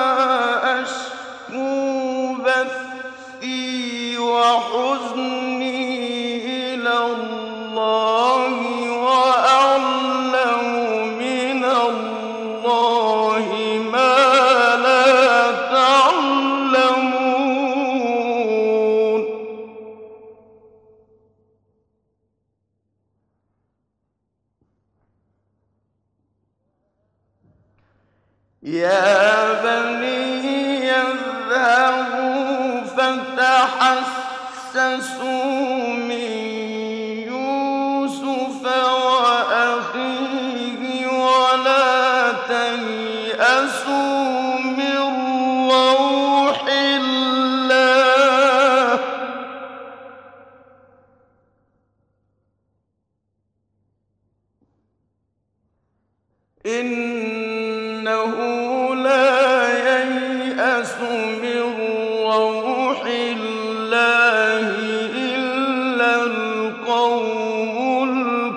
أشكو بثي وحزني إلى الله وأعلم من الله ما لا تعلمون يا بني اذهبوا فتحسسوا من يوسف وأخيه ولا تيأسوا من روح الله إنه لا ييأس من روح الله إلا القوم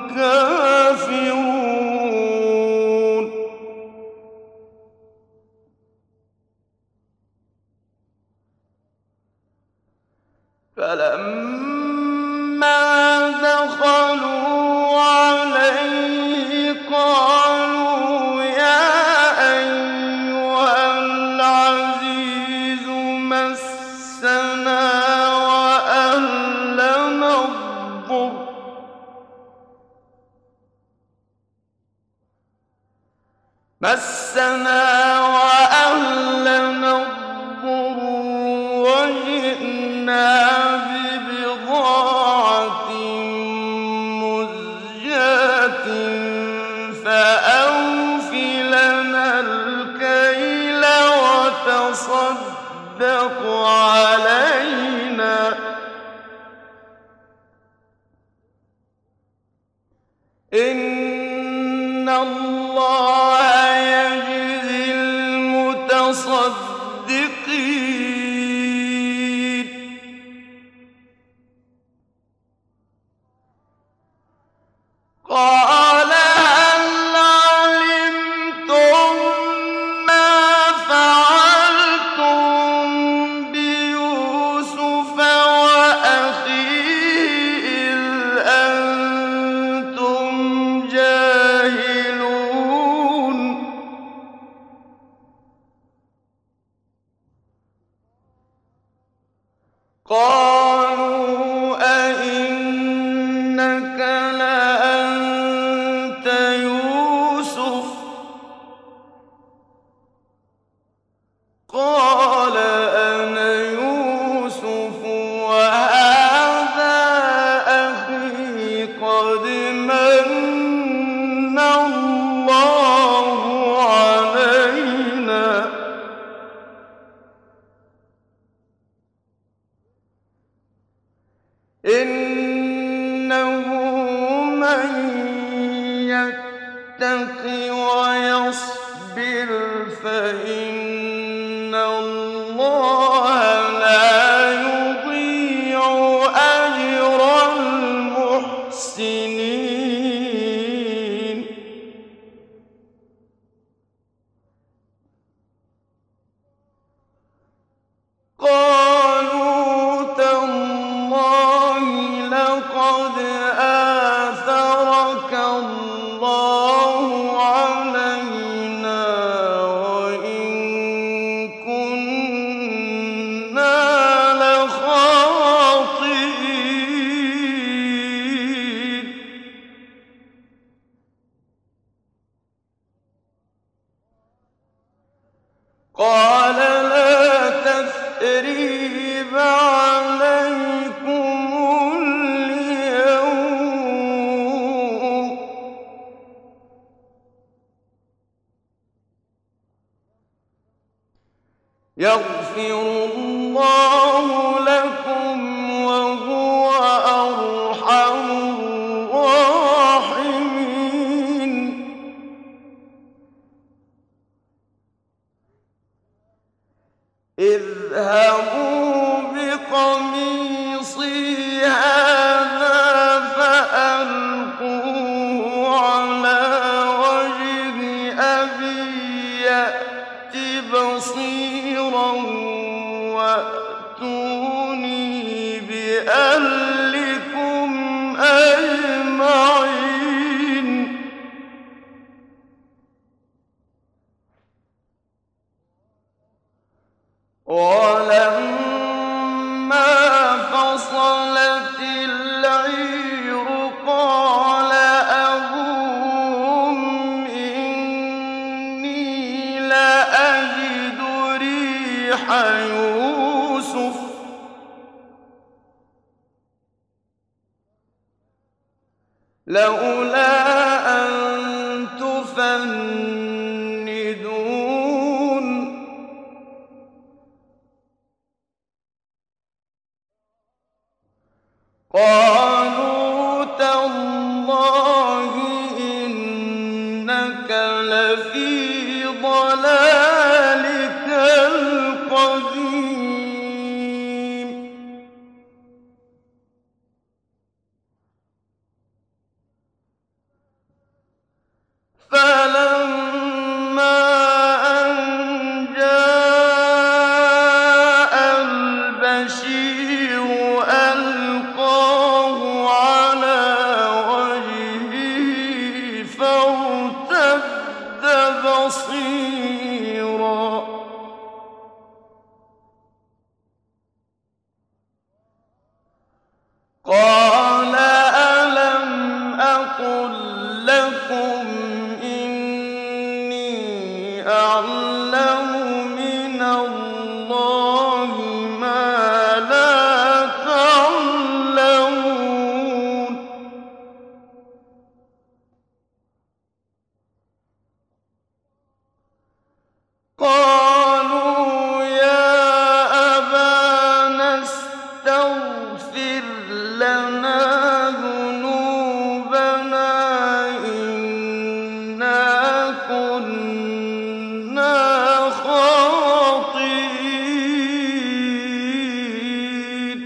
الكافرون فلما مسنا وأهلنا الضر وجئنا ببضاعة مزجاة فأوف لنا الكيل وتصدق علينا إن الله يجزي المتصدقين قال هل علمتم ما فعلتم بيوسف وأخيه إذ أنتم جاهلون قالوا أئنك لأنت يوسف قال أنا يوسف وهذا أخي قد من الله علينا إنه من يتق ويصبر فإن الله لا يضيع أجر المحسنين قالوا تالله لقد آثرك الله علينا وإن كنا لخاطئين قال لا تثريب عليكم اليوم يغفر الله لكم وهو أرحم الراحمين اذهبوا بقميصي هذا فألقوه على وجه أبي يأت بصيرا وأتوني بأهلكم أجمعين ولما فصلت العير قال أبوهم إني لأجد ريح يوسف لولا أن تفندون قالوا تالله إنك لفي ضلالك القديم فلما أن جاء البشير ألقاه على وجهه فارتد بصيرا قال ألم أقل لكم إني أعلم من الله ما لا تعلمون قالوا يا أبانا استغفر لنا ذنوبنا إنا كنا خاطئين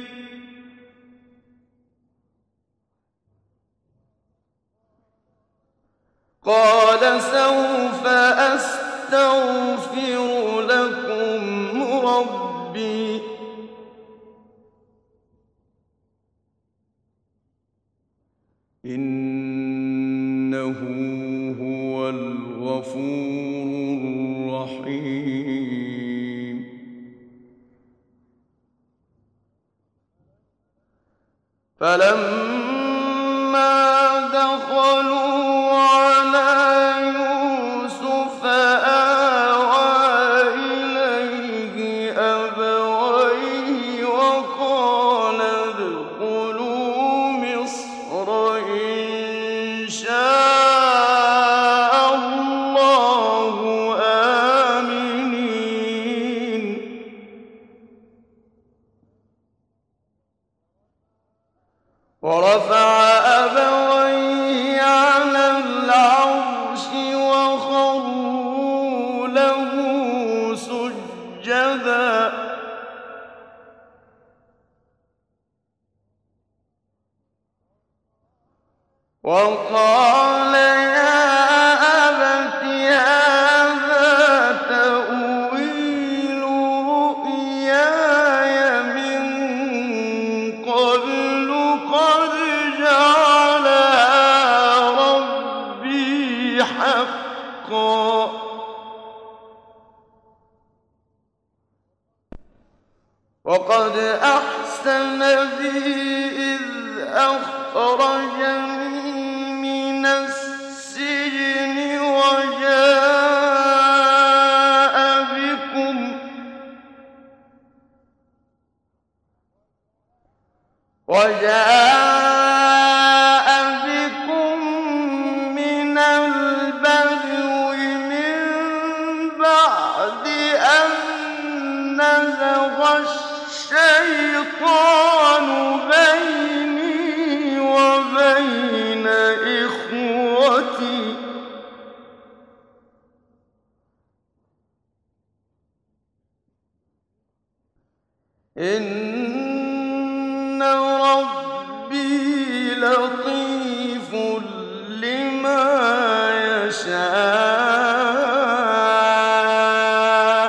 قال سوف أستغفر لكم ربي إنه هو الغفور الرحيم فلما دخلوا على يوسف آوى إليه أبويه وقال ادخلوا مصر إن شاء الله آمنين ورفع أبويه على العرش وخروا له سجدا وقال يا أبت هذا تأويل رؤياي من قبل قد جعلها ربي حقا وقد أحسن بي إذ أخرجني من السجن وجاء بكم من البدو من بعد أن نزغ الشيطان بيني وبين إخوتي إن ربي لطيف لما يشاء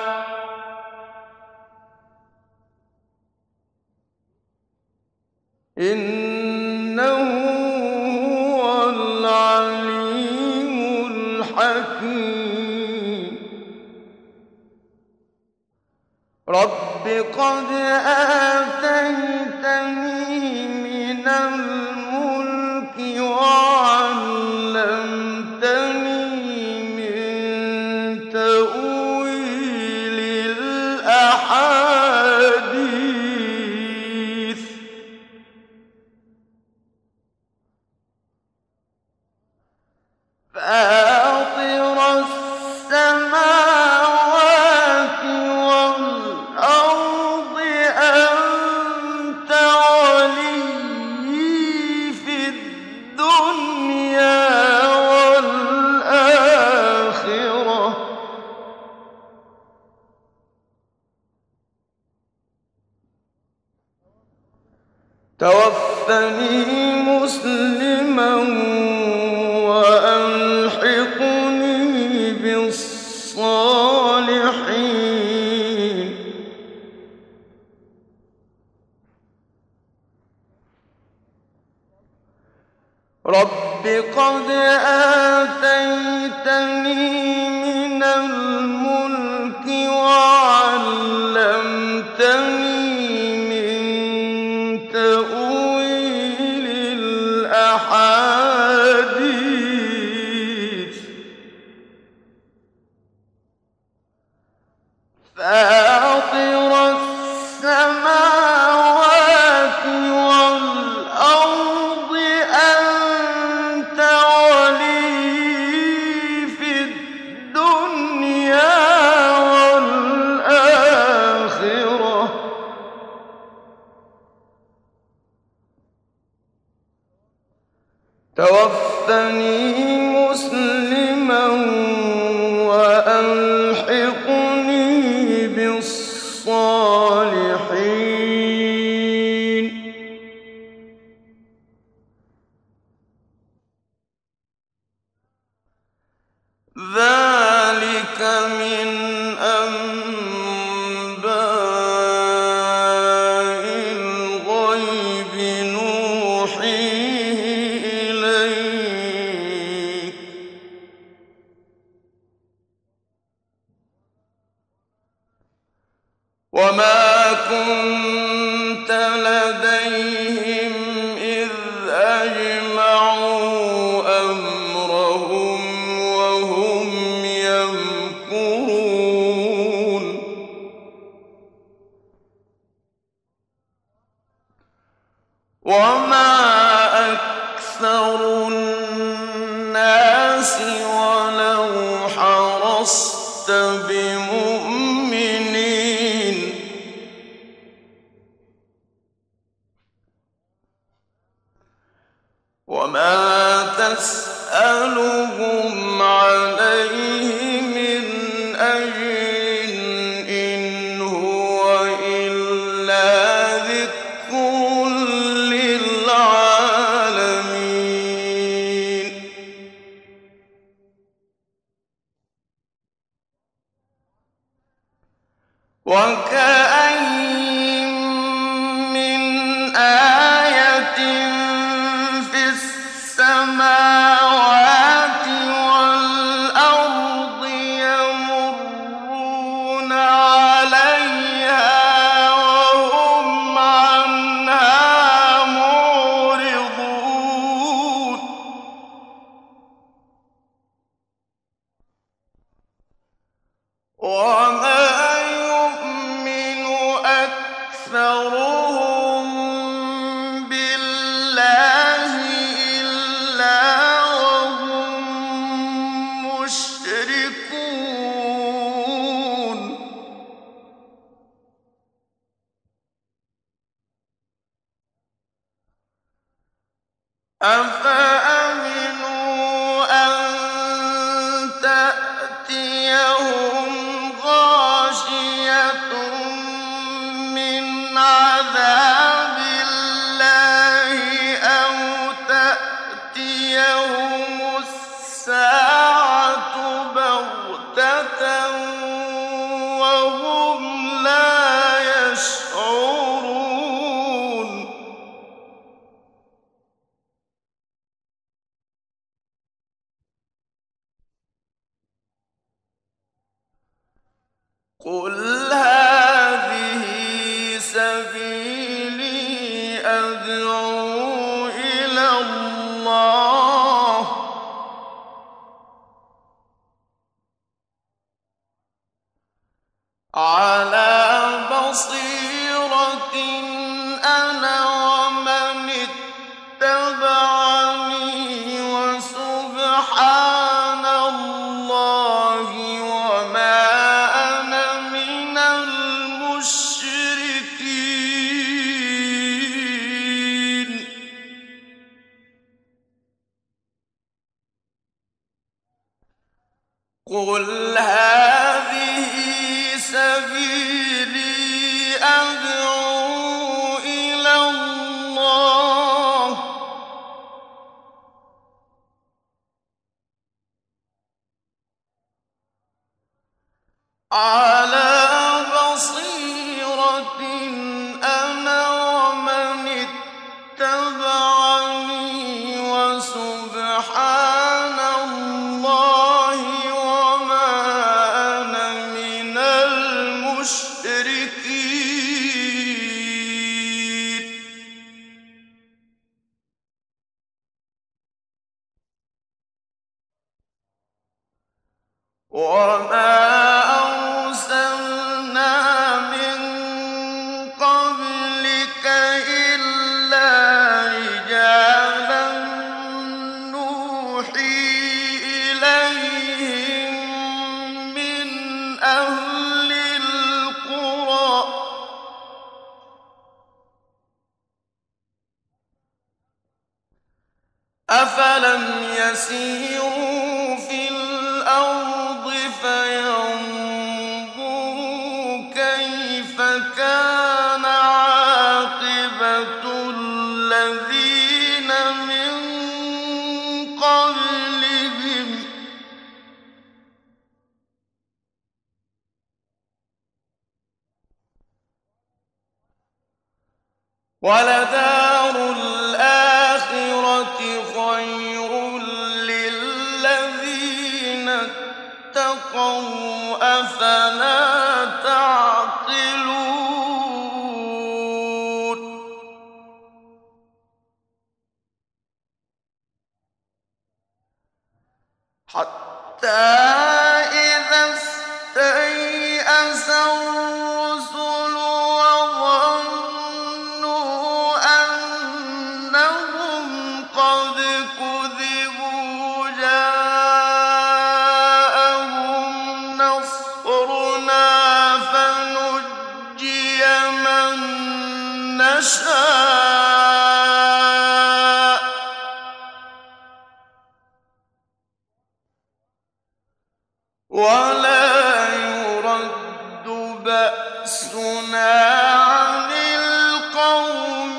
إنه هو العليم الحكيم رب قد آتيتني من الملك وعلمتني من تأويل الأحاديث فاطر السماوات والأرض أنت ولي في الدنيا والآخرة توفني مسلما وألحقني بالصالحين رب قد آتيتني من الملك وعلمتني من تأويل الأحاديث فاطر السماوات والأرض أنت ولي في الدنيا والآخرة توفني مسلما وألحقني بالصالحين ذلك من أنباء الغيب نوحيه إليك وما كنت لديهم إذ أجمعوا أمرهم وهم يمكرون وما أكثر الناس ولو حرصت بمؤمنين وما تسألهم عليه من أجر إن هو إلا ذكر للعالمين وكأين من آية في السماوات والأرض يمرون عليها وهم عنها معرضون وما يؤمن أكثرهم بالله إلا وهم مشركون أفأمنوا أن تأتيهم غاشية من عذاب الله أو تأتيهم الساعة بغتة وهم لا يشعرون قل هذه سبيلي أدعو إلى الله على بصيرة أنا ومن اتبعني وسبحان الله وما أنا من المشركين قل هذه سبيلي أدعو إلى الله على بصيرة أنا ومن اتبعني وسبحان الله وما أنا من المشركين وما أرسلنا أهل القرى أفلم يسيروا في الأرض فينظروا كيف كان عاقبة الذين من قبلهم ولدار الآخرة خير للذين اتقوا أفلا تعقلون حتى إذا استيأس الرسل وظنوا أنهم قد كذبوا جاءهم نصرنا فنجي من نشاء ولا يرد بأسنا عن القوم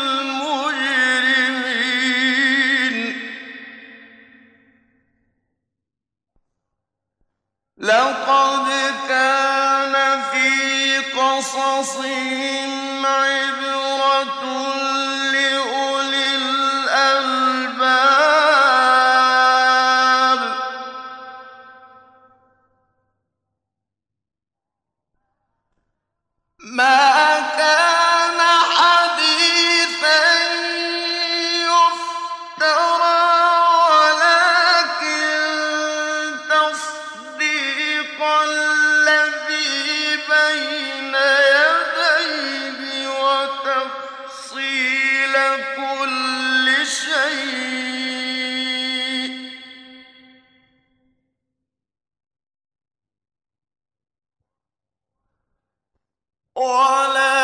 المجرمين لقد كان في قصصهم عبرة لأولي الألباب ما كان حديثا يفترى ولكن تصديق الذي بين يديه وتفصيل كل شيء ولا